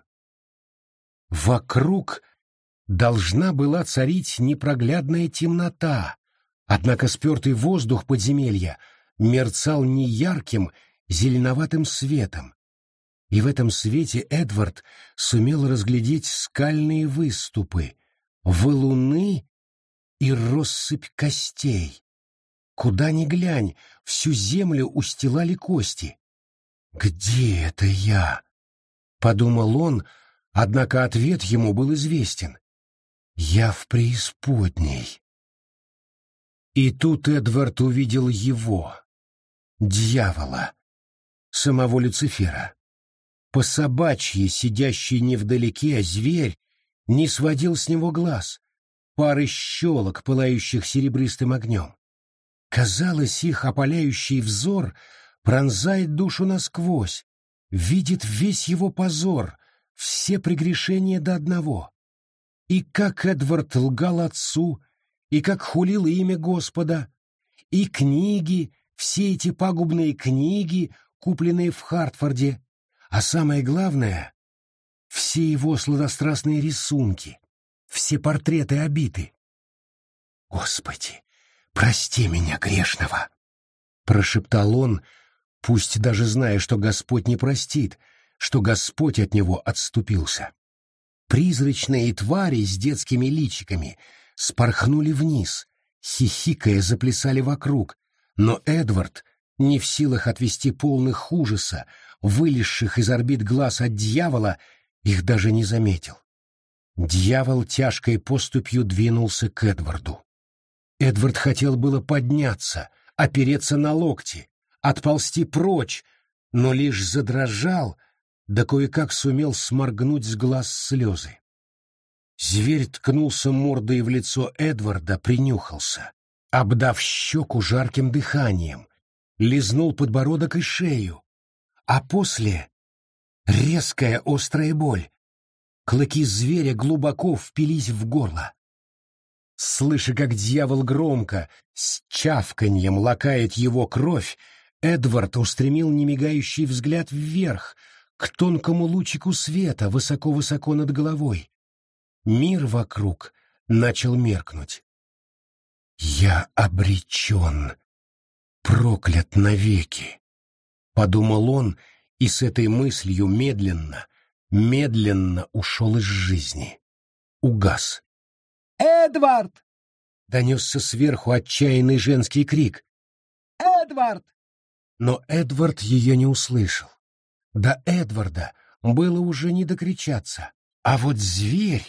Вокруг должна была царить непроглядная темнота, однако спертый воздух подземелья мерцал неярким зеленоватым светом, и в этом свете Эдвард сумел разглядеть скальные выступы, валуны и россыпь костей. Куда ни глянь, всю землю устилали кости. «Где это я?» — подумал он, однако ответ ему был известен. «Я в преисподней». И тут Эдвард увидел его, дьявола, самого Люцифера. По-собачьи, сидящий невдалеке, зверь не сводил с него глаз, пары щелок, пылающих серебристым огнем. Казалось, их опаляющий взор пронзает душу насквозь, видит весь его позор, все прегрешения до одного. И как Эдвард лгал отцу, и как хулил имя Господа, и книги, все эти пагубные книги, купленные в Хартфорде, А самое главное, все его сладострастные рисунки, все портреты обиты. «Господи, прости меня, грешного!» — прошептал он, пусть даже зная, что Господь не простит, что Господь от него отступился. Призрачные твари с детскими личиками спорхнули вниз, хихикая заплясали вокруг, но Эдвард, не в силах отвести полных ужаса, вылезших из орбит глаз от дьявола, их даже не заметил. Дьявол тяжкой поступью двинулся к Эдварду. Эдвард хотел было подняться, опереться на локти, отползти прочь, но лишь задрожал, да кое-как сумел сморгнуть с глаз слезы. Зверь ткнулся мордой в лицо Эдварда, принюхался, обдав щеку жарким дыханием, лизнул подбородок и шею, а после — резкая острая боль. Клыки зверя глубоко впились в горло. Слыша, как дьявол громко, с чавканьем лакает его кровь, Эдвард устремил немигающий взгляд вверх, к тонкому лучику света, высоко-высоко над головой. Мир вокруг начал меркнуть. «Я обречен, проклят навеки», — подумал он, и с этой мыслью медленно, медленно ушел из жизни. Угас. «Эдвард!» — донесся сверху отчаянный женский крик. «Эдвард!» Но Эдвард ее не услышал. До Эдварда было уже не докричаться. А вот зверь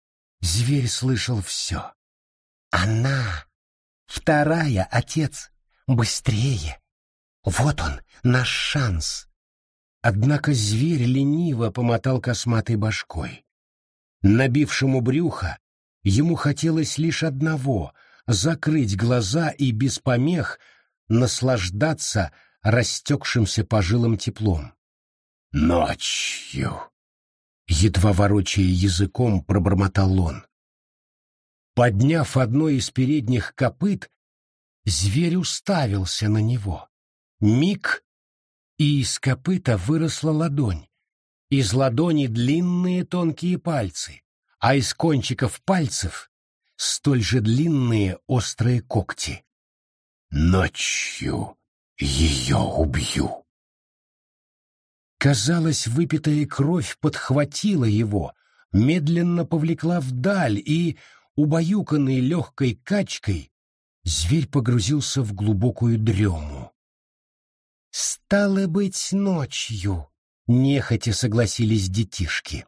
слышал все. «Она! Вторая, отец! Быстрее! Вот он, наш шанс!» Однако зверь лениво помотал косматой башкой. Набившему брюхо ему хотелось лишь одного — закрыть глаза и без помех наслаждаться растекшимся по жилам теплом. «Ночью!» — едва ворочая языком, пробормотал он. Подняв одно из передних копыт, зверь уставился на него. Миг, и из копыта выросла ладонь. Из ладони длинные тонкие пальцы, а из кончиков пальцев столь же длинные острые когти. «Ночью ее убью!» Казалось, выпитая кровь подхватила его, медленно повлекла вдаль, и, убаюканный легкой качкой, зверь погрузился в глубокую дрему. «Стало быть, ночью», — нехотя согласились детишки.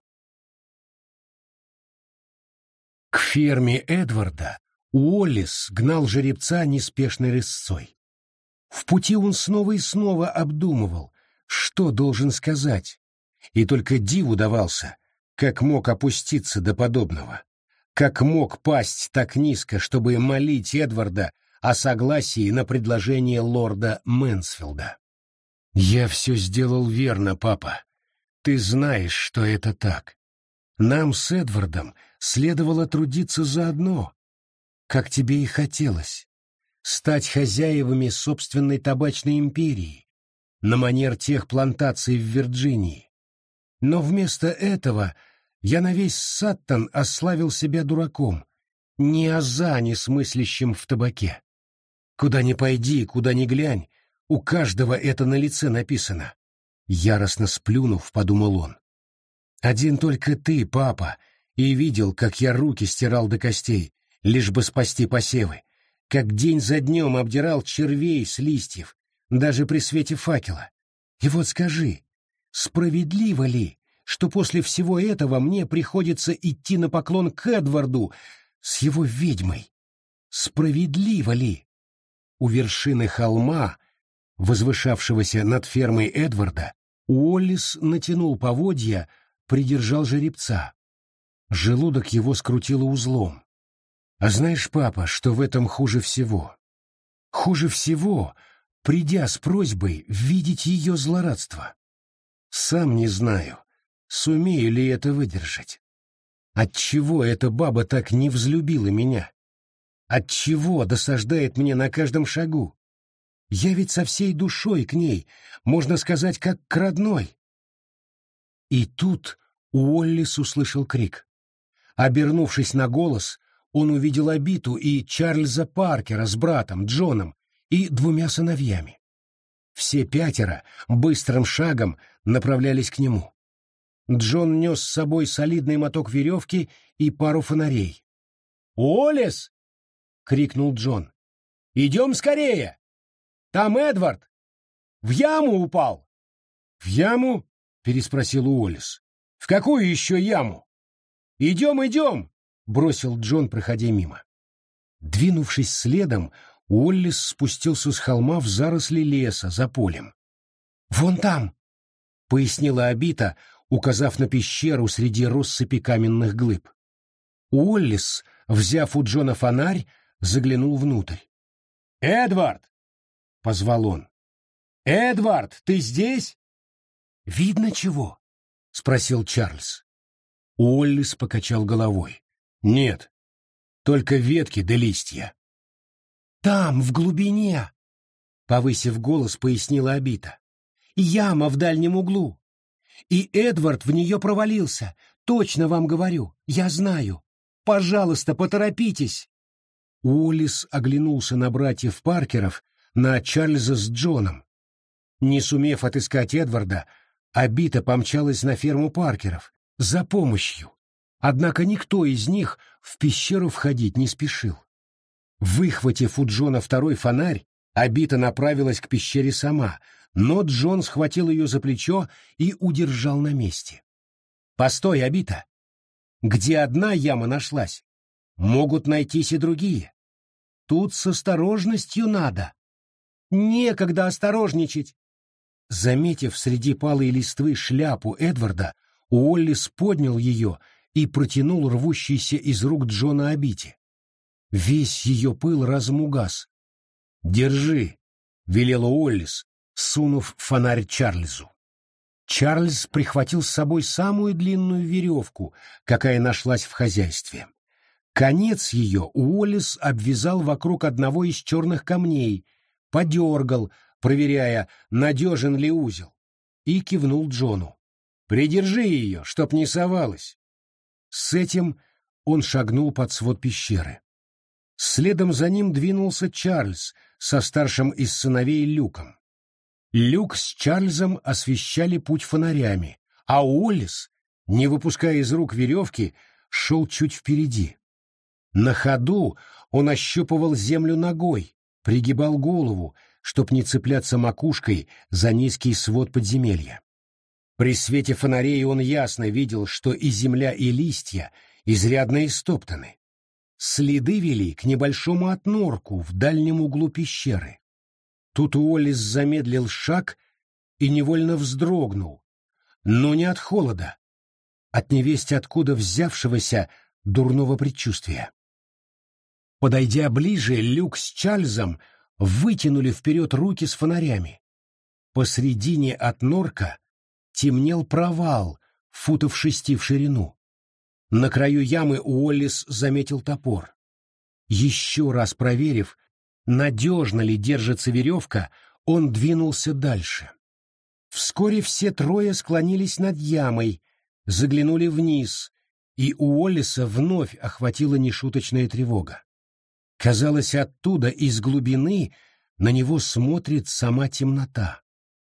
К ферме Эдварда Уоллес гнал жеребца неспешной рысцой. В пути он снова и снова обдумывал, что должен сказать, и только диву давался, как мог опуститься до подобного, как мог пасть так низко, чтобы молить Эдварда о согласии на предложение лорда Мэнсфилда. «Я все сделал верно, папа. Ты знаешь, что это так. Нам с Эдвардом следовало трудиться заодно, как тебе и хотелось, стать хозяевами собственной табачной империи, на манер тех плантаций в Вирджинии. Но вместо этого я на весь Саттон ославил себя дураком, ни аза не смыслящим в табаке. Куда ни пойди, куда ни глянь, у каждого это на лице написано. Яростно сплюнув, подумал он. Один только ты, папа, и видел, как я руки стирал до костей, лишь бы спасти посевы, как день за днем обдирал червей с листьев, даже при свете факела. И вот скажи, справедливо ли, что после всего этого мне приходится идти на поклон к Эдварду с его ведьмой? Справедливо ли? У вершины холма, возвышавшегося над фермой Эдварда, Уоллес натянул поводья, придержал жеребца. Желудок его скрутило узлом. А знаешь, папа, что в этом хуже всего? Хуже всего, придя с просьбой видеть ее злорадство. Сам не знаю, сумею ли это выдержать. Отчего эта баба так не взлюбила меня? Отчего досаждает мне на каждом шагу? Я ведь со всей душой к ней, можно сказать, как к родной. И тут Уоллес услышал крик. Обернувшись на голос, он увидел Абиту и Чарльза Паркера с братом Джоном и двумя сыновьями. Все пятеро быстрым шагом направлялись к нему. Джон нес с собой солидный моток веревки и пару фонарей. «Уоллес!» — крикнул Джон. «Идем скорее! Там Эдвард! В яму упал!» «В яму?» — переспросил Уоллес. «В какую еще яму?» «Идем, идем!» — бросил Джон, проходя мимо. Двинувшись следом, Уоллес спустился с холма в заросли леса за полем. «Вон там!» — пояснила Абита, указав на пещеру среди россыпи каменных глыб. Уоллес, взяв у Джона фонарь, заглянул внутрь. «Эдвард!» — позвал он. «Эдвард, ты здесь?» «Видно чего?» — спросил Чарльз. Уоллес покачал головой. «Нет, только ветки да листья». «Там, в глубине!» — повысив голос, пояснила Абита. «Яма в дальнем углу. И Эдвард в нее провалился. Точно вам говорю, я знаю. Пожалуйста, поторопитесь!» Уоллес оглянулся на братьев Паркеров, на Чарльза с Джоном. Не сумев отыскать Эдварда, Абита помчалась на ферму Паркеров за помощью. Однако никто из них в пещеру входить не спешил. Выхватив у Джона второй фонарь, Абита направилась к пещере сама, но Джон схватил ее за плечо и удержал на месте. «Постой, Абита! Где одна яма нашлась, могут найтись и другие. Тут с осторожностью надо. Некогда осторожничать!» Заметив среди палой листвы шляпу Эдварда, Уоллес поднял ее и протянул рвущийся из рук Джона Абите. Весь ее пыл разом угас. «Держи», — велел Уоллес, сунув фонарь Чарльзу. Чарльз прихватил с собой самую длинную веревку, какая нашлась в хозяйстве. Конец ее Уоллес обвязал вокруг одного из черных камней, подергал, проверяя, надежен ли узел, и кивнул Джону. «Придержи ее, чтоб не совалась». С этим он шагнул под свод пещеры. Следом за ним двинулся Чарльз со старшим из сыновей Люком. Люк с Чарльзом освещали путь фонарями, а Уоллес, не выпуская из рук веревки, шел чуть впереди. На ходу он ощупывал землю ногой, пригибал голову, чтоб не цепляться макушкой за низкий свод подземелья. При свете фонарей он ясно видел, что и земля, и листья изрядно истоптаны. Следы вели к небольшому отнорку в дальнем углу пещеры. Тут Уоллес замедлил шаг и невольно вздрогнул, но не от холода, от невесть откуда взявшегося дурного предчувствия. Подойдя ближе, Люк с Чарльзом вытянули вперед руки с фонарями. Посредине отнорка темнел провал, футов 6 в ширину. На краю ямы Уоллес заметил топор. Еще раз проверив, надежно ли держится веревка, он двинулся дальше. Вскоре все трое склонились над ямой, заглянули вниз, и Уоллеса вновь охватила нешуточная тревога. Казалось, оттуда, из глубины, на него смотрит сама темнота.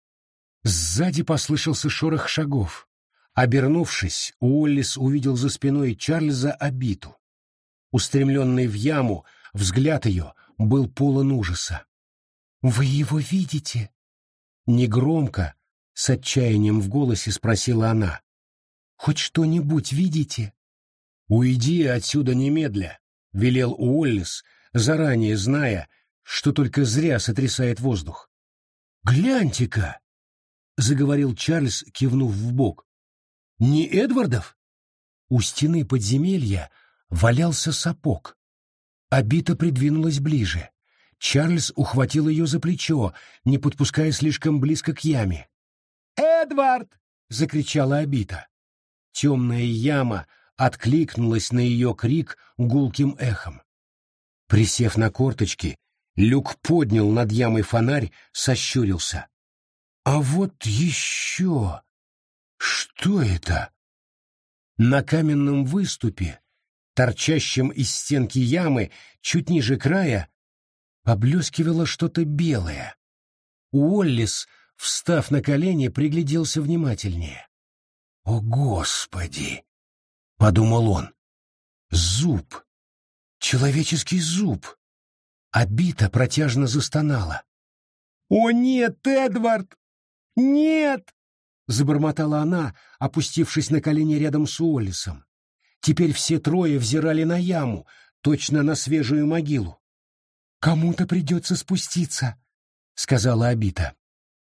Сзади послышался шорох шагов. Обернувшись, Уоллес увидел за спиной Чарльза Абиту. Устремленный в яму, взгляд ее был полон ужаса. «Вы его видите?» Негромко, с отчаянием в голосе спросила она. «Хоть что-нибудь видите?» «Уйди отсюда немедля», — велел Уоллес, заранее зная, что только зря сотрясает воздух. «Гляньте-ка!» — заговорил Чарльз, кивнув вбок. «Не Эдвардов?» У стены подземелья валялся сапог. Абита придвинулась ближе. Чарльз ухватил ее за плечо, не подпуская слишком близко к яме. «Эдвард!» — закричала Абита. Темная яма откликнулась на ее крик гулким эхом. Присев на корточки, Люк поднял над ямой фонарь, сощурился. «А вот еще! Что это? На каменном выступе, торчащем из стенки ямы, чуть ниже края, поблескивало что-то белое. Уоллес, встав на колени, пригляделся внимательнее. «О, Господи!» — подумал он. «Зуб! Человеческий зуб!» Абита протяжно застонала. «О, нет, Эдвард! Нет!» — забормотала она, опустившись на колени рядом с Уоллесом. Теперь все трое взирали на яму, точно на свежую могилу. «Кому-то придется спуститься», — сказала Абита.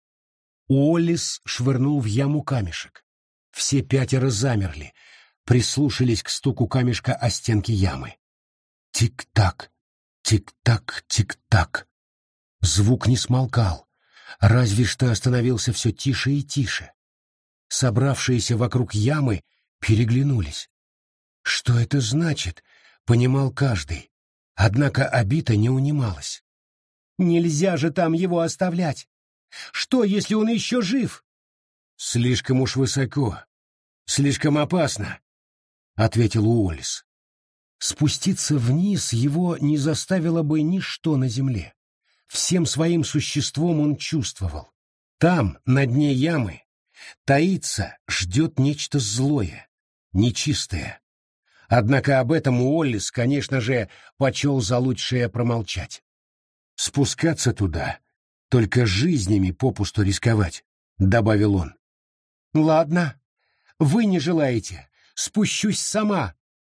Уоллес швырнул в яму камешек. Все пятеро замерли, прислушались к стуку камешка о стенки ямы. Тик-так, тик-так, тик-так. Звук не смолкал, разве что становился все тише и тише. Собравшиеся вокруг ямы переглянулись. Что это значит, понимал каждый. Однако Абита не унималась. «Нельзя же там его оставлять! Что, если он еще жив?» «Слишком уж высоко, слишком опасно», — ответил Уоллес. Спуститься вниз его не заставило бы ничто на земле. Всем своим существом он чувствовал. Там, на дне ямы, таится, ждет нечто злое, нечистое. Однако об этом Уоллес, конечно же, почел за лучшее промолчать. «Спускаться туда, только жизнями попусту рисковать», — добавил он. «Ладно, вы не желаете, спущусь сама».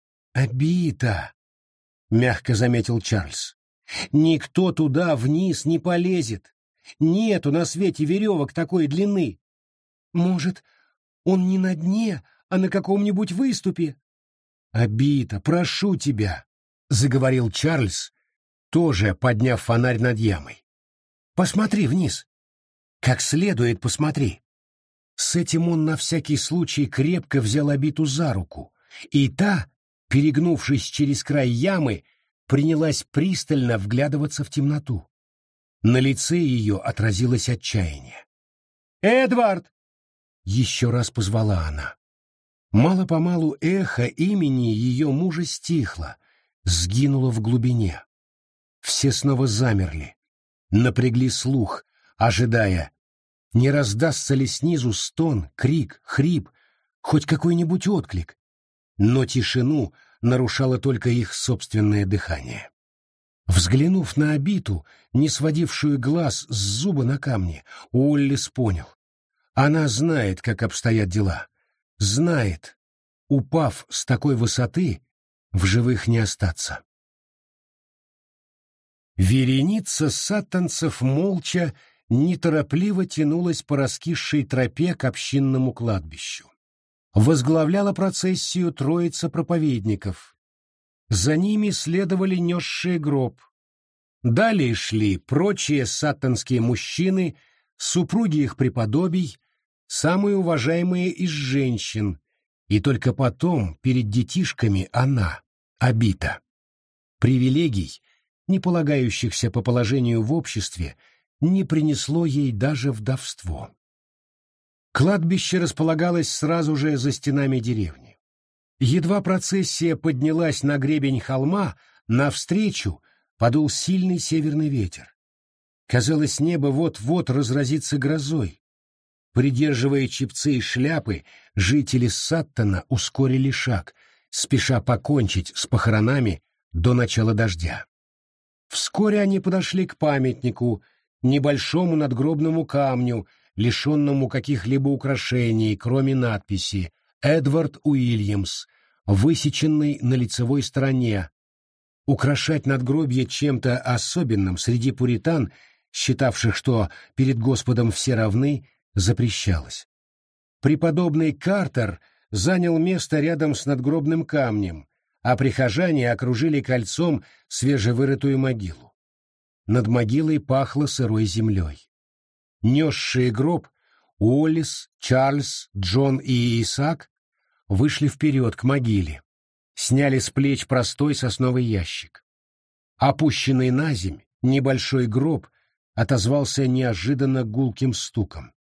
«Абита», — мягко заметил Чарльз, — «никто туда вниз не полезет. Нету на свете веревок такой длины. Может, он не на дне, а на каком-нибудь выступе?» «Абита, прошу тебя», — заговорил Чарльз, тоже подняв фонарь над ямой. «Посмотри вниз. Как следует посмотри». С этим он на всякий случай крепко взял Абиту за руку, и та, перегнувшись через край ямы, принялась пристально вглядываться в темноту. На лице ее отразилось отчаяние. «Эдвард!» — еще раз позвала она. Мало-помалу эхо имени ее мужа стихло, сгинуло в глубине. Все снова замерли, напрягли слух, ожидая, не раздастся ли снизу стон, крик, хрип, хоть какой-нибудь отклик. Но тишину нарушало только их собственное дыхание. Взглянув на Абиту, не сводившую глаз с зуба на камне, Уоллес понял. Она знает, как обстоят дела. Знает, упав с такой высоты, в живых не остаться. Вереница саттанцев молча, неторопливо тянулась по раскисшей тропе к общинному кладбищу. Возглавляла процессию троица проповедников. За ними следовали несшие гроб. Далее шли прочие саттанские мужчины, супруги их преподобий, самые уважаемые из женщин, и только потом перед детишками она, Абита. Привилегий, не полагающихся по положению в обществе, не принесло ей даже вдовство. Кладбище располагалось сразу же за стенами деревни. Едва процессия поднялась на гребень холма, навстречу подул сильный северный ветер. Казалось, небо вот-вот разразится грозой. Придерживая чепцы и шляпы, жители Саттона ускорили шаг, спеша покончить с похоронами до начала дождя. Вскоре они подошли к памятнику, небольшому надгробному камню, лишенному каких-либо украшений, кроме надписи «Эдвард Уильямс», высеченной на лицевой стороне. Украшать надгробье чем-то особенным среди пуритан, считавших, что перед Господом все равны, запрещалось. Преподобный Картер занял место рядом с надгробным камнем, а прихожане окружили кольцом свежевырытую могилу. Над могилой пахло сырой землей. Несшие гроб Уоллес, Чарльз, Джон и Исаак вышли вперед к могиле, сняли с плеч простой сосновый ящик. Опущенный наземь небольшой гроб отозвался неожиданно гулким стуком.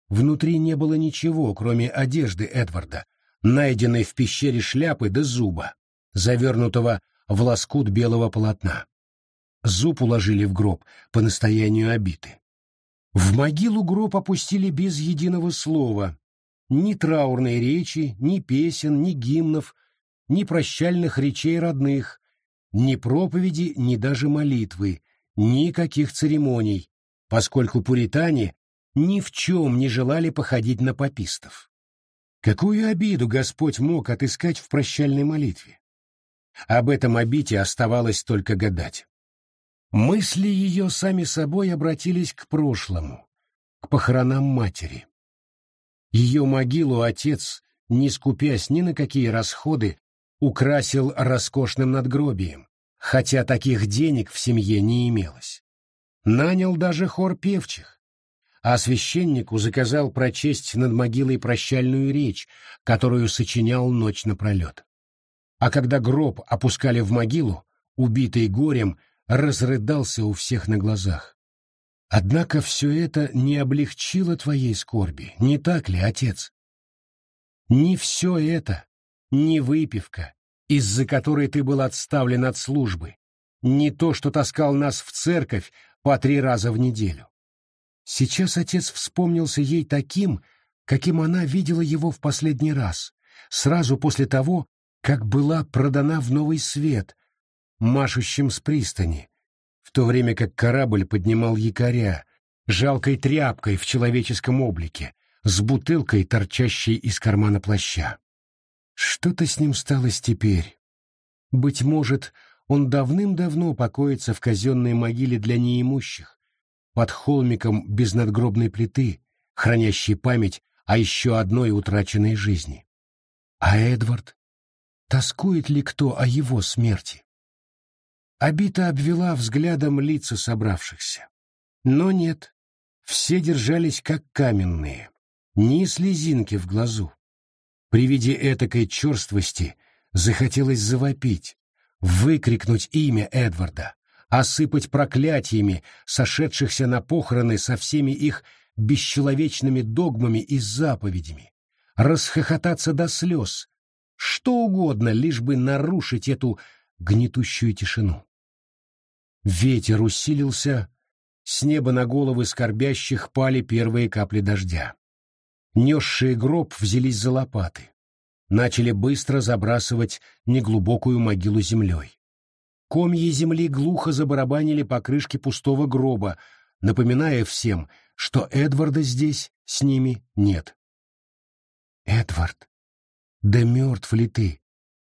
Внутри не было ничего, кроме одежды Эдварда, найденной в пещере шляпы до зуба, завернутого в лоскут белого полотна. Зуб уложили в гроб по настоянию Абиты. В могилу гроб опустили без единого слова. Ни траурной речи, ни песен, ни гимнов, ни прощальных речей родных, ни проповеди, ни даже молитвы, никаких церемоний, поскольку пуритане ни в чем не желали походить на папистов. Какую обиду Господь мог отыскать в прощальной молитве? Об этом Абите оставалось только гадать. Мысли ее сами собой обратились к прошлому, к похоронам матери. Ее могилу отец, не скупясь ни на какие расходы, украсил роскошным надгробием, хотя таких денег в семье не имелось. Нанял даже хор певчих, а священнику заказал прочесть над могилой прощальную речь, которую сочинял ночь напролет. А когда гроб опускали в могилу, убитый горем разрыдался у всех на глазах. Однако все это не облегчило твоей скорби, не так ли, отец? Не все это, не выпивка, из-за которой ты был отставлен от службы, не то, что таскал нас в церковь по 3 раза в неделю. Сейчас отец вспомнился ей таким, каким она видела его в последний раз, сразу после того, как была продана в новый свет, машущим с пристани, в то время как корабль поднимал якоря, жалкой тряпкой в человеческом облике, с бутылкой, торчащей из кармана плаща. Что-то с ним сталось теперь. Быть может, он давным-давно покоится в казенной могиле для неимущих, под холмиком без надгробной плиты, хранящей память о еще одной утраченной жизни. А Эдвард? Тоскует ли кто о его смерти? Абита обвела взглядом лица собравшихся. Но нет, все держались как каменные, ни слезинки в глазу. При виде этакой черствости захотелось завопить, выкрикнуть имя Эдварда, осыпать проклятиями сошедшихся на похороны со всеми их бесчеловечными догмами и заповедями, расхохотаться до слез, что угодно, лишь бы нарушить эту гнетущую тишину. Ветер усилился, с неба на головы скорбящих пали первые капли дождя. Несшие гроб взялись за лопаты, начали быстро забрасывать неглубокую могилу землей. Комья земли глухо забарабанили по крышке пустого гроба, напоминая всем, что Эдварда здесь с ними нет. «Эдвард, да мертв ли ты?»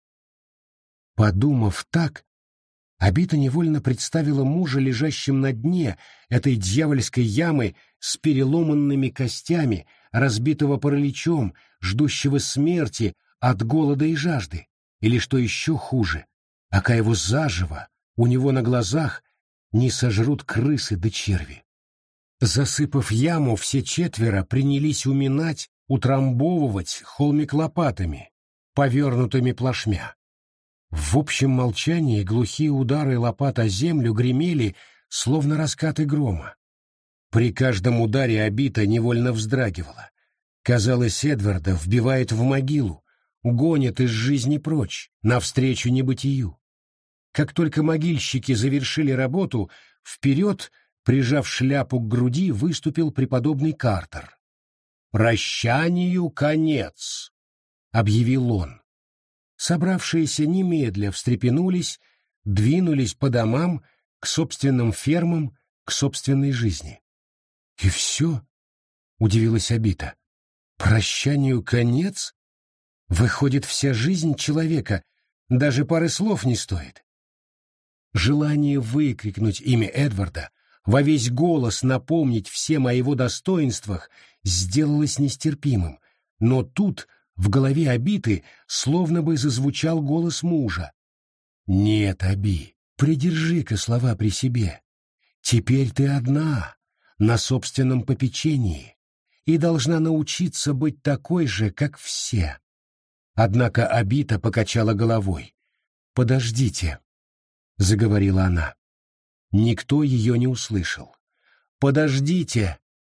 Подумав так, Абита невольно представила мужа лежащим на дне этой дьявольской ямы с переломанными костями, разбитого параличом, ждущего смерти от голода и жажды, или, что еще хуже, пока его заживо, у него на глазах, не сожрут крысы да черви. Засыпав яму, все 4 принялись уминать, утрамбовывать холмик лопатами, повернутыми плашмя. В общем молчании глухие удары лопат о землю гремели, словно раскаты грома. При каждом ударе Абита невольно вздрагивала. Казалось, Эдварда вбивает в могилу, гонит из жизни прочь, навстречу небытию. Как только могильщики завершили работу, вперед, прижав шляпу к груди, выступил преподобный Картер. «Прощанию конец», — объявил он. Собравшиеся немедля встрепенулись, двинулись по домам, к собственным фермам, к собственной жизни. «И все?» — удивилась Абита. «Прощанию конец? Выходит, вся жизнь человека даже пары слов не стоит». Желание выкрикнуть имя Эдварда, во весь голос напомнить всем о его достоинствах, сделалось нестерпимым, но тут в голове Абиты словно бы зазвучал голос мужа. «Нет, Аби, придержи-ка слова при себе. Теперь ты одна, на собственном попечении, и должна научиться быть такой же, как все». Однако Абита покачала головой. «Подождите», — заговорила она. Никто ее не услышал. «Подождите!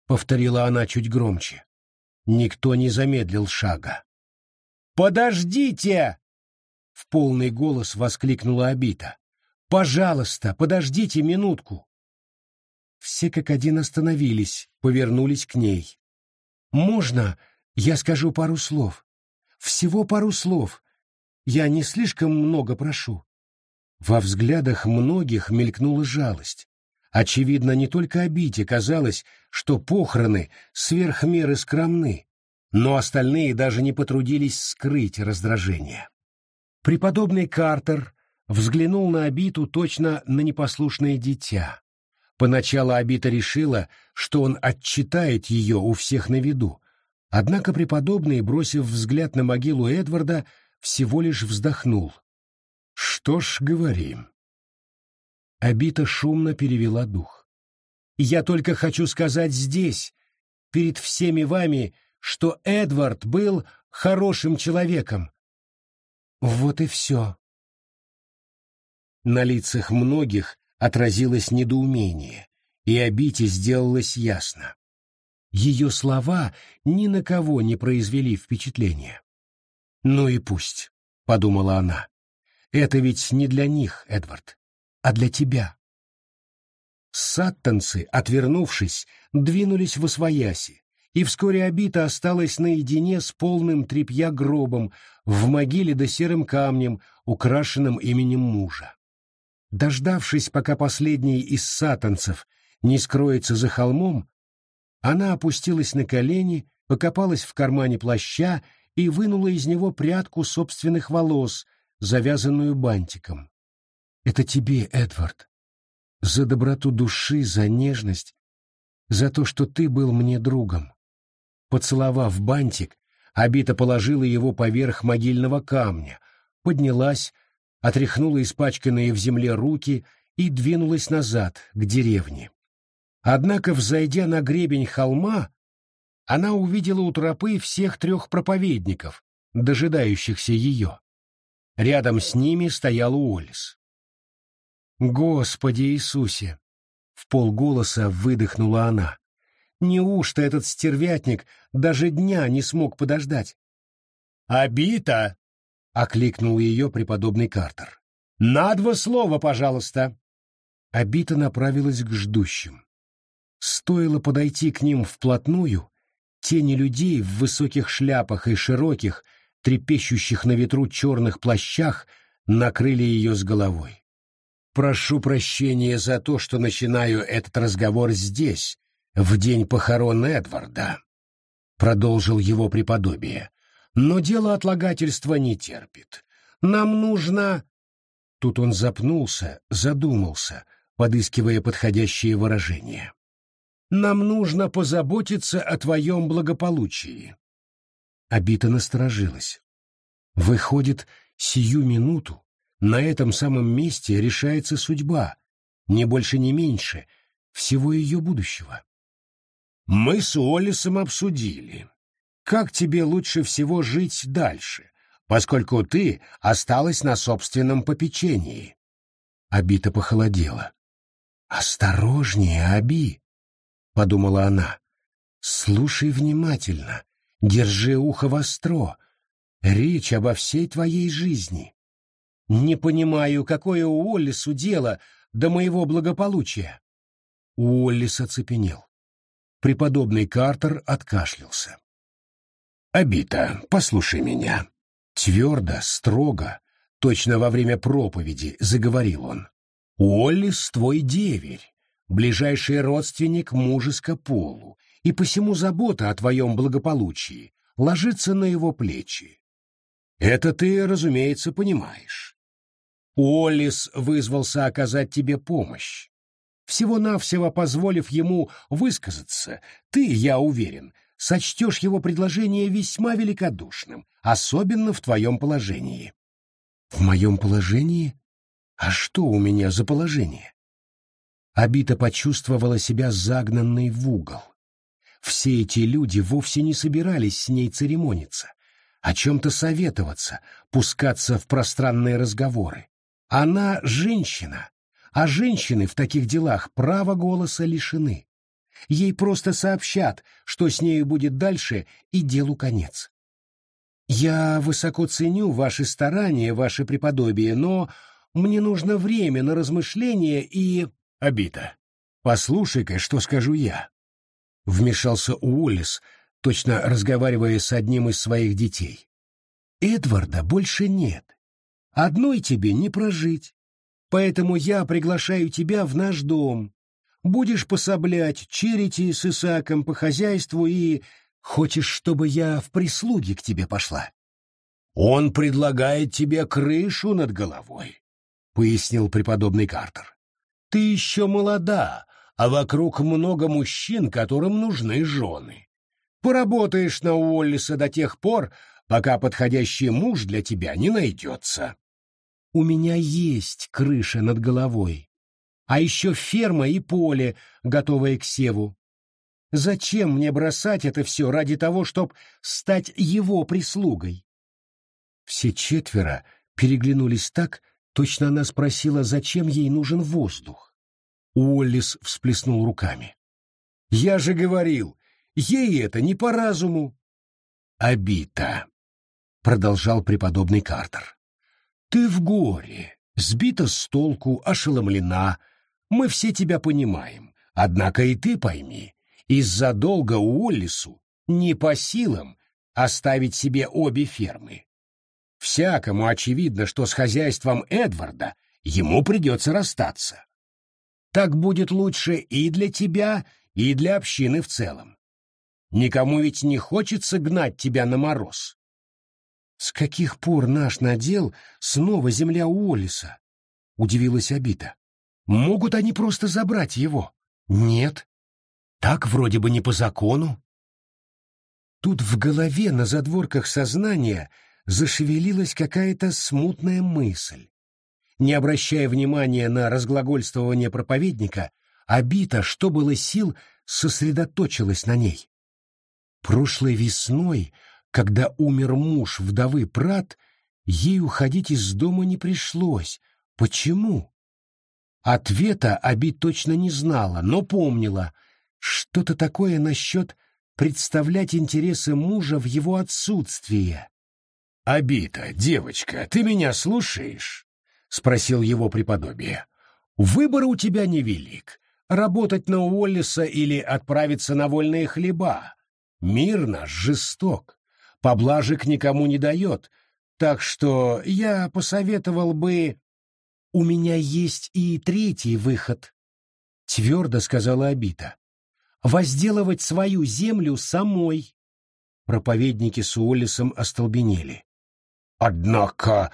— повторила она чуть громче. Никто не замедлил шага. «Подождите!» — в полный голос воскликнула Абита. «Пожалуйста, подождите минутку!» Все как один остановились, повернулись к ней. «Можно я скажу пару слов? Всего пару слов. Я не слишком много прошу». Во взглядах многих мелькнула жалость. Очевидно, не только Абите казалось, что похороны сверх меры скромны, но остальные даже не потрудились скрыть раздражение. Преподобный Картер взглянул на Абиту точно на непослушное дитя. Поначалу Абита решила, что он отчитает ее у всех на виду, однако преподобный, бросив взгляд на могилу Эдварда, всего лишь вздохнул. «Что ж, говорим». Абита шумно перевела дух. «Я только хочу сказать здесь, перед всеми вами, что Эдвард был хорошим человеком. Вот и все». На лицах многих отразилось недоумение, и Абите сделалось ясно. Ее слова ни на кого не произвели впечатления. «Ну и пусть», — подумала она. «Это ведь не для них, Эдвард, а для тебя». Саттонцы, отвернувшись, двинулись восвояси, и вскоре Абита осталась наедине с полным тряпья гробом в могиле да серым камнем, украшенным именем мужа. Дождавшись, пока последний из саттонцев не скроется за холмом, она опустилась на колени, покопалась в кармане плаща и вынула из него прядку собственных волос, завязанную бантиком. «Это тебе, Эдвард, за доброту души, за нежность, за то, что ты был мне другом». Поцеловав бантик, Абита положила его поверх могильного камня, поднялась, отряхнула испачканные в земле руки и двинулась назад, к деревне. Однако, взойдя на гребень холма, она увидела у тропы всех трех проповедников, дожидающихся ее. Рядом с ними стоял Уоллес. «Господи Иисусе!» — вполголоса выдохнула она. «Неужто этот стервятник даже дня не смог подождать?» «Абита!» — окликнул ее преподобный Картер. «На 2 слова, пожалуйста!» Абита направилась к ждущим. Стоило подойти к ним вплотную, тени людей в высоких шляпах и широких, трепещущих на ветру черных плащах накрыли ее с головой. «Прошу прощения за то, что начинаю этот разговор здесь, в день похорон Эдварда», — продолжил его преподобие, — «но дело отлагательства не терпит. Нам нужно...» Тут он запнулся, задумался, подыскивая подходящее выражение. «Нам нужно позаботиться о твоем благополучии». Абита насторожилась. Выходит, сию минуту на этом самом месте решается судьба, ни больше ни меньше, всего ее будущего. «Мы с Уоллесом обсудили, как тебе лучше всего жить дальше, поскольку ты осталась на собственном попечении». Абита похолодела. «Осторожнее, Аби», — подумала она. «Слушай внимательно, держи ухо востро. Речь обо всей твоей жизни. Не понимаю, какое у Уоллесу дело до моего благополучия». Уоллес оцепенел. Преподобный Картер откашлялся. «Абита, послушай меня». Твердо, строго, точно во время проповеди, заговорил он. «Уоллес твой деверь, ближайший родственник мужеско полу, и посему забота о твоем благополучии ложится на его плечи. Это ты, разумеется, понимаешь. Уоллес вызвался оказать тебе помощь. Всего-навсего позволив ему высказаться, ты, я уверен, сочтешь его предложение весьма великодушным, особенно в твоем положении». «В моем положении? А что у меня за положение?» Абита почувствовала себя загнанной в угол. Все эти люди вовсе не собирались с ней церемониться, о чем-то советоваться, пускаться в пространные разговоры. Она женщина, а женщины в таких делах права голоса лишены. Ей просто сообщат, что с нею будет дальше, и делу конец. Я высоко ценю ваши старания, ваше преподобие, но мне нужно время на размышление и... Обита, послушай-ка, что скажу я. Вмешался Уоллес, точно разговаривая с одним из своих детей. Эдварда больше нет. Одной тебе не прожить. Поэтому я приглашаю тебя в наш дом. Будешь пособлять Черити с Исааком по хозяйству и... Хочешь, чтобы я в прислуги к тебе пошла? Он предлагает тебе крышу над головой, — пояснил преподобный Картер. Ты еще молода, а вокруг много мужчин, которым нужны жены. Поработаешь на Уоллеса до тех пор, пока подходящий муж для тебя не найдется. У меня есть крыша над головой, а еще ферма и поле, готовое к севу. Зачем мне бросать это все ради того, чтобы стать его прислугой? Все четверо переглянулись так, точно она спросила, зачем ей нужен воздух. Уоллес всплеснул руками. «Я же говорил, ей это не по разуму». «Обита», — продолжал преподобный Картер. «Ты в горе, сбита с толку, ошеломлена. Мы все тебя понимаем, однако и ты пойми, из-за долга Уоллесу не по силам оставить себе обе фермы. Всякому очевидно, что с хозяйством Эдварда ему придется расстаться. Так будет лучше и для тебя, и для общины в целом. Никому ведь не хочется гнать тебя на мороз». «С каких пор наш надел снова земля Уоллеса?» — удивилась Обита. «Могут они просто забрать его?» «Нет. Так вроде бы не по закону». Тут в голове на задворках сознания зашевелилась какая-то смутная мысль. Не обращая внимания на разглагольствование проповедника, Обита, что было сил, сосредоточилась на ней. Прошлой весной, когда умер муж вдовы Прат, ей уходить из дома не пришлось. Почему? Ответа Обит точно не знала, но помнила что-то такое насчет представлять интересы мужа в его отсутствие. «Обита, девочка, ты меня слушаешь?» — спросил его преподобие. «Выбор у тебя невелик — работать на Уоллеса или отправиться на вольные хлеба. Мир наш жесток, поблажек никому не дает, так что я посоветовал бы...» «У меня есть и третий выход», — твердо сказала Обита. «Возделывать свою землю самой». Проповедники с Уоллесом остолбенели. «Однако,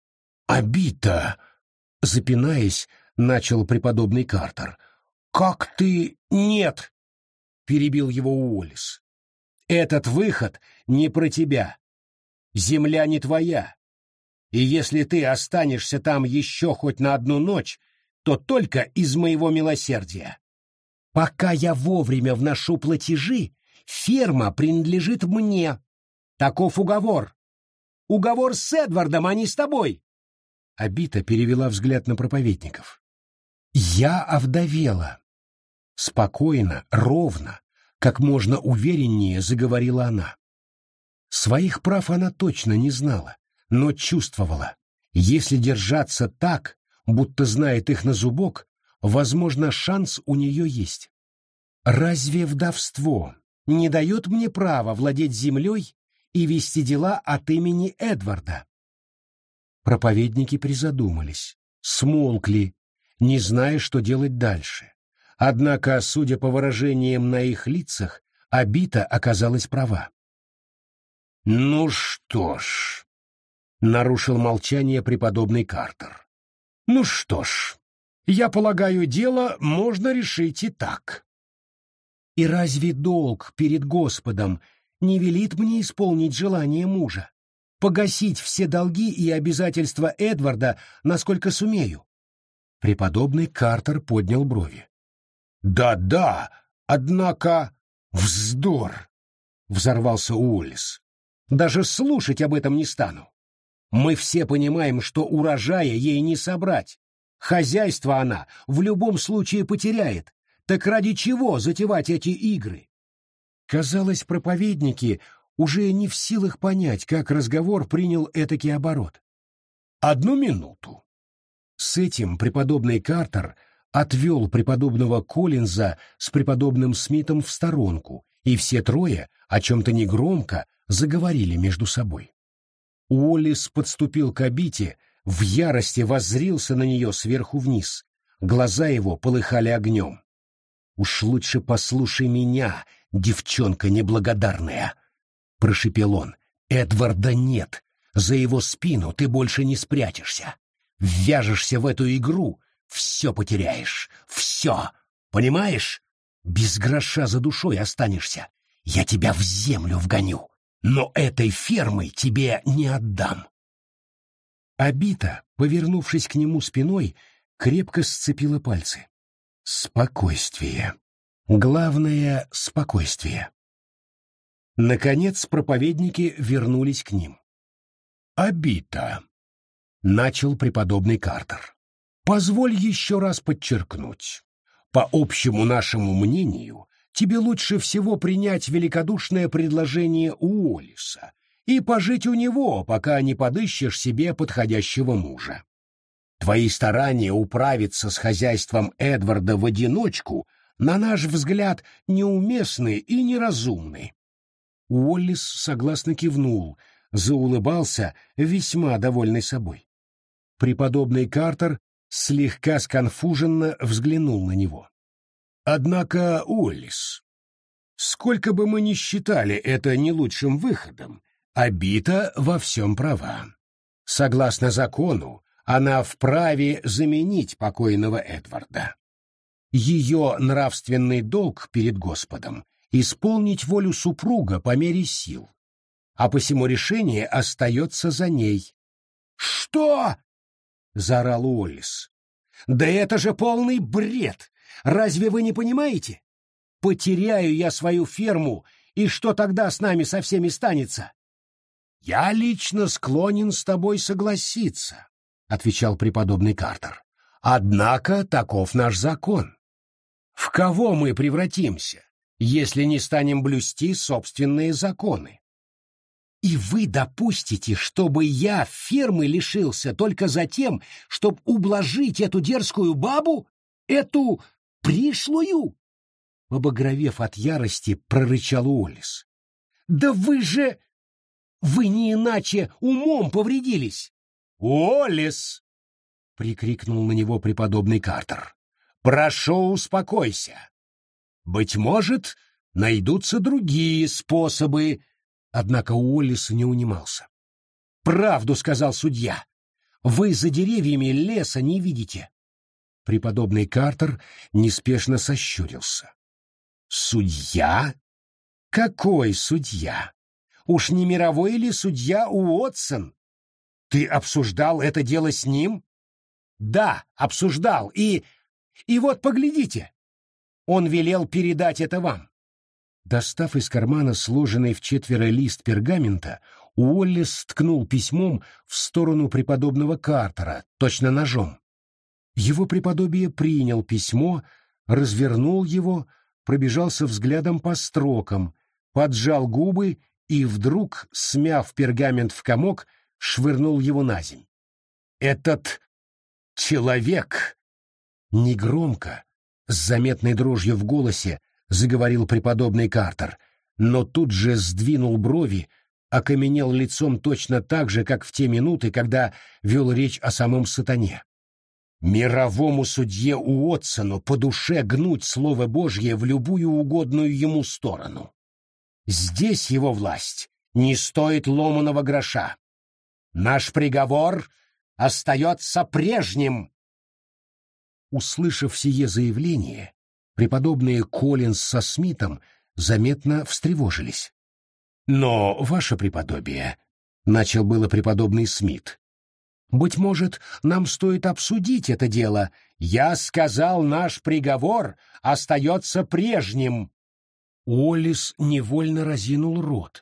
Обита», — запинаясь, начал преподобный Картер, — «как ты...» «Нет», — перебил его Уоллес. «Этот выход не про тебя. Земля не твоя. И если ты останешься там еще хоть на одну ночь, то только из моего милосердия. Пока я вовремя вношу платежи, ферма принадлежит мне. Таков уговор. Уговор с Эдвардом, а не с тобой». Обита перевела взгляд на проповедников. «Я овдовела». Спокойно, ровно, как можно увереннее заговорила она. Своих прав она точно не знала, но чувствовала, если держаться так, будто знает их на зубок, возможно, шанс у нее есть. «Разве вдовство не дает мне права владеть землей и вести дела от имени Эдварда?» Проповедники призадумались, смолкли, не зная, что делать дальше. Однако, судя по выражениям на их лицах, Обита оказалась права. «Ну что ж», — нарушил молчание преподобный Картер, — «ну что ж, я полагаю, дело можно решить и так». «И разве долг перед Господом не велит мне исполнить желание мужа? Погасить все долги и обязательства Эдварда, насколько сумею?» Преподобный Картер поднял брови. «Да-да, однако...» «Вздор!» — взорвался Уоллес. «Даже слушать об этом не стану. Мы все понимаем, что урожая ей не собрать. Хозяйство она в любом случае потеряет, Так ради чего затевать эти игры? Казалось, проповедники уже не в силах понять, как разговор принял этакий оборот. «Одну минуту». С этим преподобный Картер отвел преподобного Коллинза с преподобным Смитом в сторонку, и все трое о чем-то негромко заговорили между собой. Уоллес подступил к Абите, в ярости воззрился на нее сверху вниз. Глаза его полыхали огнем. «Уж лучше послушай меня, девчонка неблагодарная!» — прошепел он. «Эдварда нет. За его спину ты больше не спрячешься. Ввяжешься в эту игру, все потеряешь. Все. Понимаешь? Без гроша за душой останешься. Я тебя в землю вгоню. Но этой фермы тебе не отдам». Абита, повернувшись к нему спиной, крепко сцепила пальцы. Спокойствие. Главное — спокойствие. Наконец проповедники вернулись к ним. «Абита», — начал преподобный Картер, — «позволь еще раз подчеркнуть. По общему нашему мнению, тебе лучше всего принять великодушное предложение Уоллеса и пожить у него, пока не подыщешь себе подходящего мужа. Твои старания управиться с хозяйством Эдварда в одиночку, на наш взгляд, неуместны и неразумны». Уоллес согласно кивнул, заулыбался, весьма довольный собой. Преподобный Картер слегка сконфуженно взглянул на него. «Однако, Уоллес, сколько бы мы ни считали это не лучшим выходом, Абита во всем права. Согласно закону, она вправе заменить покойного Эдварда. Ее нравственный долг перед Господом — исполнить волю супруга по мере сил, а посему решение остается за ней». «Что?» — заорал Уоллес. «Да это же полный бред! Разве вы не понимаете? Потеряю я свою ферму, и что тогда с нами со всеми станется?» «Я лично склонен с тобой согласиться», — отвечал преподобный Картер. «Однако таков наш закон. В кого мы превратимся, если не станем блюсти собственные законы? И вы допустите, чтобы я фермы лишился только за тем, чтобы ублажить эту дерзкую бабу, эту пришлую?» Побагровев от ярости, прорычал Уоллес. «Да вы же... Вы не иначе умом повредились!» «Уоллес!» — прикрикнул на него преподобный Картер. «Прошу, успокойся. Быть может, найдутся другие способы». Однако Уоллес не унимался. «Правду сказал судья. Вы за деревьями леса не видите». Преподобный Картер неспешно сощурился. «Судья? Какой судья? Уж не мировой ли судья Уотсон? Ты обсуждал это дело с ним?» «Да, обсуждал, и вот поглядите. Он велел передать это вам». Достав из кармана сложенный в четверо лист пергамента, Уоллес ткнул письмом в сторону преподобного Картера, точно ножом. Его преподобие принял письмо, развернул его, пробежался взглядом по строкам, поджал губы и вдруг, смяв пергамент в комок, швырнул его на земь. «Этот человек!» Негромко, с заметной дрожью в голосе, заговорил преподобный Картер, но тут же сдвинул брови, окаменел лицом точно так же, как в те минуты, когда вел речь о самом сатане. «Мировому судье Уотсону по душе гнуть слово Божье в любую угодную ему сторону. Здесь его власть не стоит ломаного гроша. Наш приговор остается прежним». Услышав сие заявление, преподобные Коллинз со Смитом заметно встревожились. «Но, ваше преподобие», — начал было преподобный Смит, — «быть может, нам стоит обсудить это дело. Я сказал, наш приговор остается прежним». Уоллес невольно разинул рот.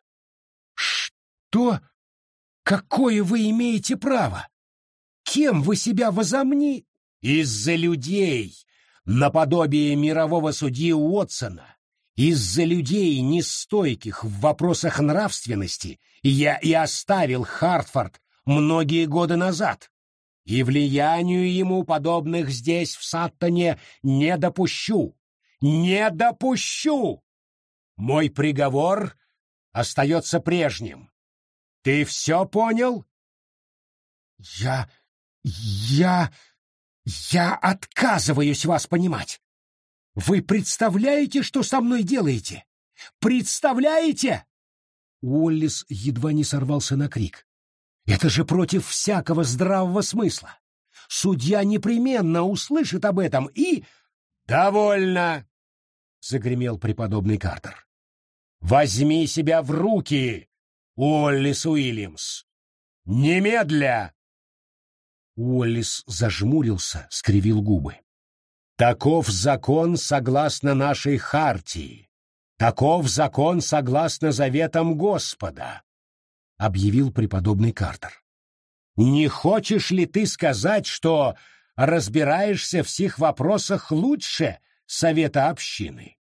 «Что? Какое вы имеете право? Кем вы себя возомни?» «Из-за людей, наподобие мирового судьи Уотсона, из-за людей, нестойких в вопросах нравственности, я и оставил Хартфорд многие годы назад, и влиянию ему подобных здесь, в Саттоне, не допущу. Не допущу! Мой приговор остается прежним. Ты все понял? Я отказываюсь вас понимать. Вы представляете, что со мной делаете? Представляете? Уоллес едва не сорвался на крик. Это же против всякого здравого смысла. Судья непременно услышит об этом и... «Довольно!» — загремел преподобный Картер. «Возьми себя в руки, Уоллес Уильямс! Немедля!» Уоллес зажмурился, скривил губы. «Таков закон согласно нашей хартии. Таков закон согласно заветам Господа», — объявил преподобный Картер. «Не хочешь ли ты сказать, что разбираешься в сих вопросах лучше совета общины?»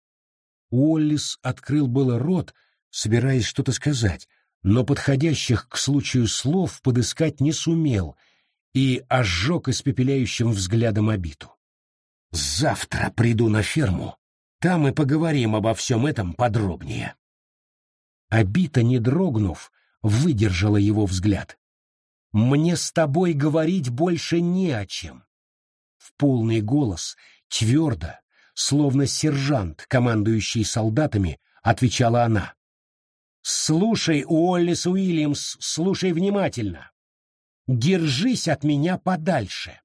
Уоллес открыл было рот, собираясь что-то сказать, но подходящих к случаю слов подыскать не сумел и ожег испепеляющим взглядом Абиту. «Завтра приду на ферму, там и поговорим обо всем этом подробнее». Абита, не дрогнув, выдержала его взгляд. «Мне с тобой говорить больше не о чем». В полный голос, твердо, словно сержант, командующий солдатами, отвечала она. «Слушай, Уоллес Уильямс, слушай внимательно. Держись от меня подальше».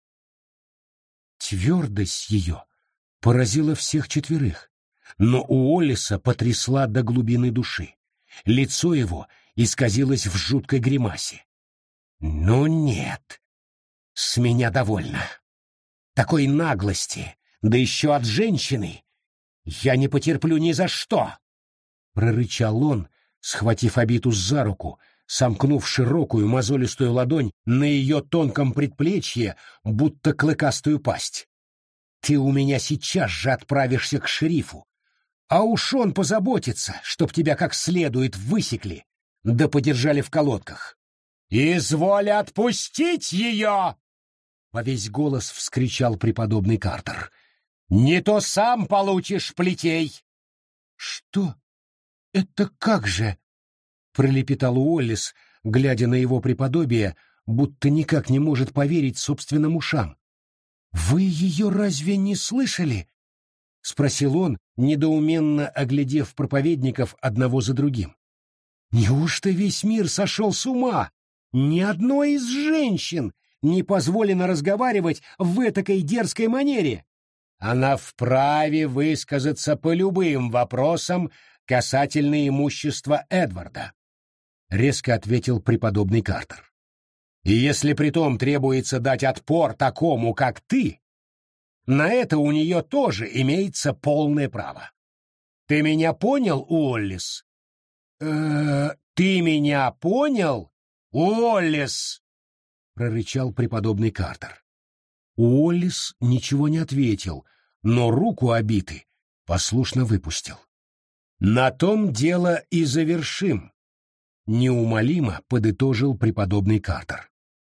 Твердость ее поразила всех четверых, но Уоллеса потрясла до глубины души. Лицо его исказилось в жуткой гримасе. «Ну нет, с меня довольно. Такой наглости, да еще от женщины, я не потерплю ни за что!» Прорычал он, схватив Абиту за руку, сомкнув широкую мозолистую ладонь на ее тонком предплечье, будто клыкастую пасть. «Ты у меня сейчас же отправишься к шерифу, а уж он позаботится, чтоб тебя как следует высекли, да подержали в колодках». «Изволь отпустить ее!» — во весь голос вскричал преподобный Картер. «Не то сам получишь плетей!» «Что? Это как же?» — пролепетал Уоллес, глядя на его преподобие, будто никак не может поверить собственным ушам. «Вы ее разве не слышали?» — спросил он, недоуменно оглядев проповедников одного за другим. «Неужто весь мир сошел с ума? Ни одной из женщин не позволено разговаривать в этакой дерзкой манере. Она вправе высказаться по любым вопросам касательно имущества Эдварда», — резко ответил преподобный Картер. «И если притом требуется дать отпор такому, как ты, на это у нее тоже имеется полное право. Ты меня понял, Уоллес?» «Ты меня понял, Уоллес?» — прорычал преподобный Картер. Уоллес ничего не ответил, но руку Абиты послушно выпустил. «На том дело и завершим», — неумолимо подытожил преподобный Картер.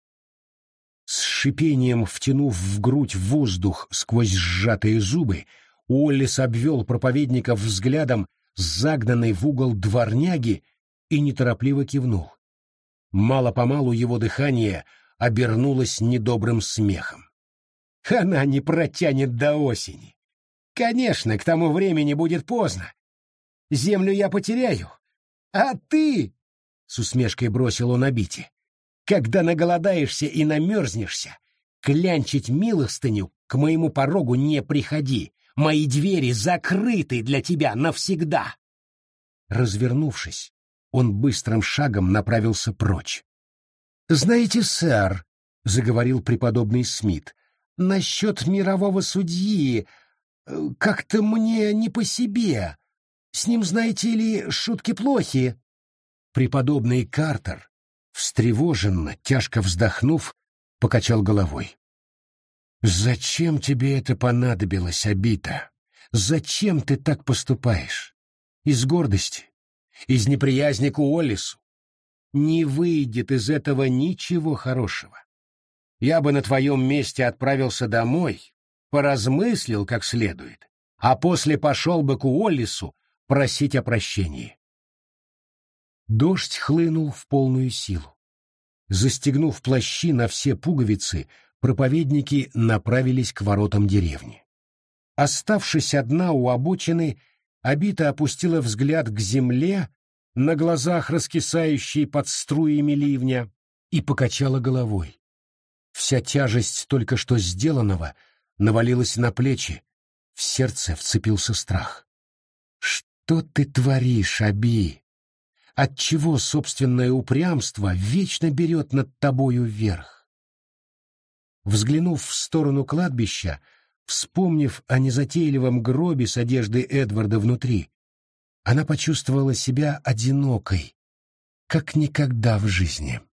С шипением втянув в грудь воздух сквозь сжатые зубы, Уоллес обвел проповедников взглядом загнанной в угол дворняги и неторопливо кивнул. Мало-помалу его дыхание обернулось недобрым смехом. «Она не протянет до осени. Конечно, к тому времени будет поздно. Землю я потеряю. А ты, — с усмешкой бросил он Абите, — когда наголодаешься и намерзнешься, клянчить милостыню к моему порогу не приходи. Мои двери закрыты для тебя навсегда». Развернувшись, он быстрым шагом направился прочь. «Знаете, сэр, — заговорил преподобный Смит, — насчет мирового судьи как-то мне не по себе. С ним, знаете ли, шутки плохи». Преподобный Картер, встревоженно, тяжко вздохнув, покачал головой. «Зачем тебе это понадобилось, Абита? Зачем ты так поступаешь? Из гордости? Из неприязни к Уоллесу? Не выйдет из этого ничего хорошего. Я бы на твоем месте отправился домой, поразмыслил как следует, а после пошел бы к Уоллесу просить о прощении». Дождь хлынул в полную силу. Застегнув плащи на все пуговицы, проповедники направились к воротам деревни. Оставшись одна у обочины, Абита опустила взгляд к земле, на глазах раскисающей под струями ливня, и покачала головой. Вся тяжесть только что сделанного навалилась на плечи, в сердце вцепился страх. «Что ты творишь, Аби? Отчего собственное упрямство вечно берет над тобою вверх?» Взглянув в сторону кладбища, вспомнив о незатейливом гробе с одеждой Эдварда внутри, она почувствовала себя одинокой, как никогда в жизни.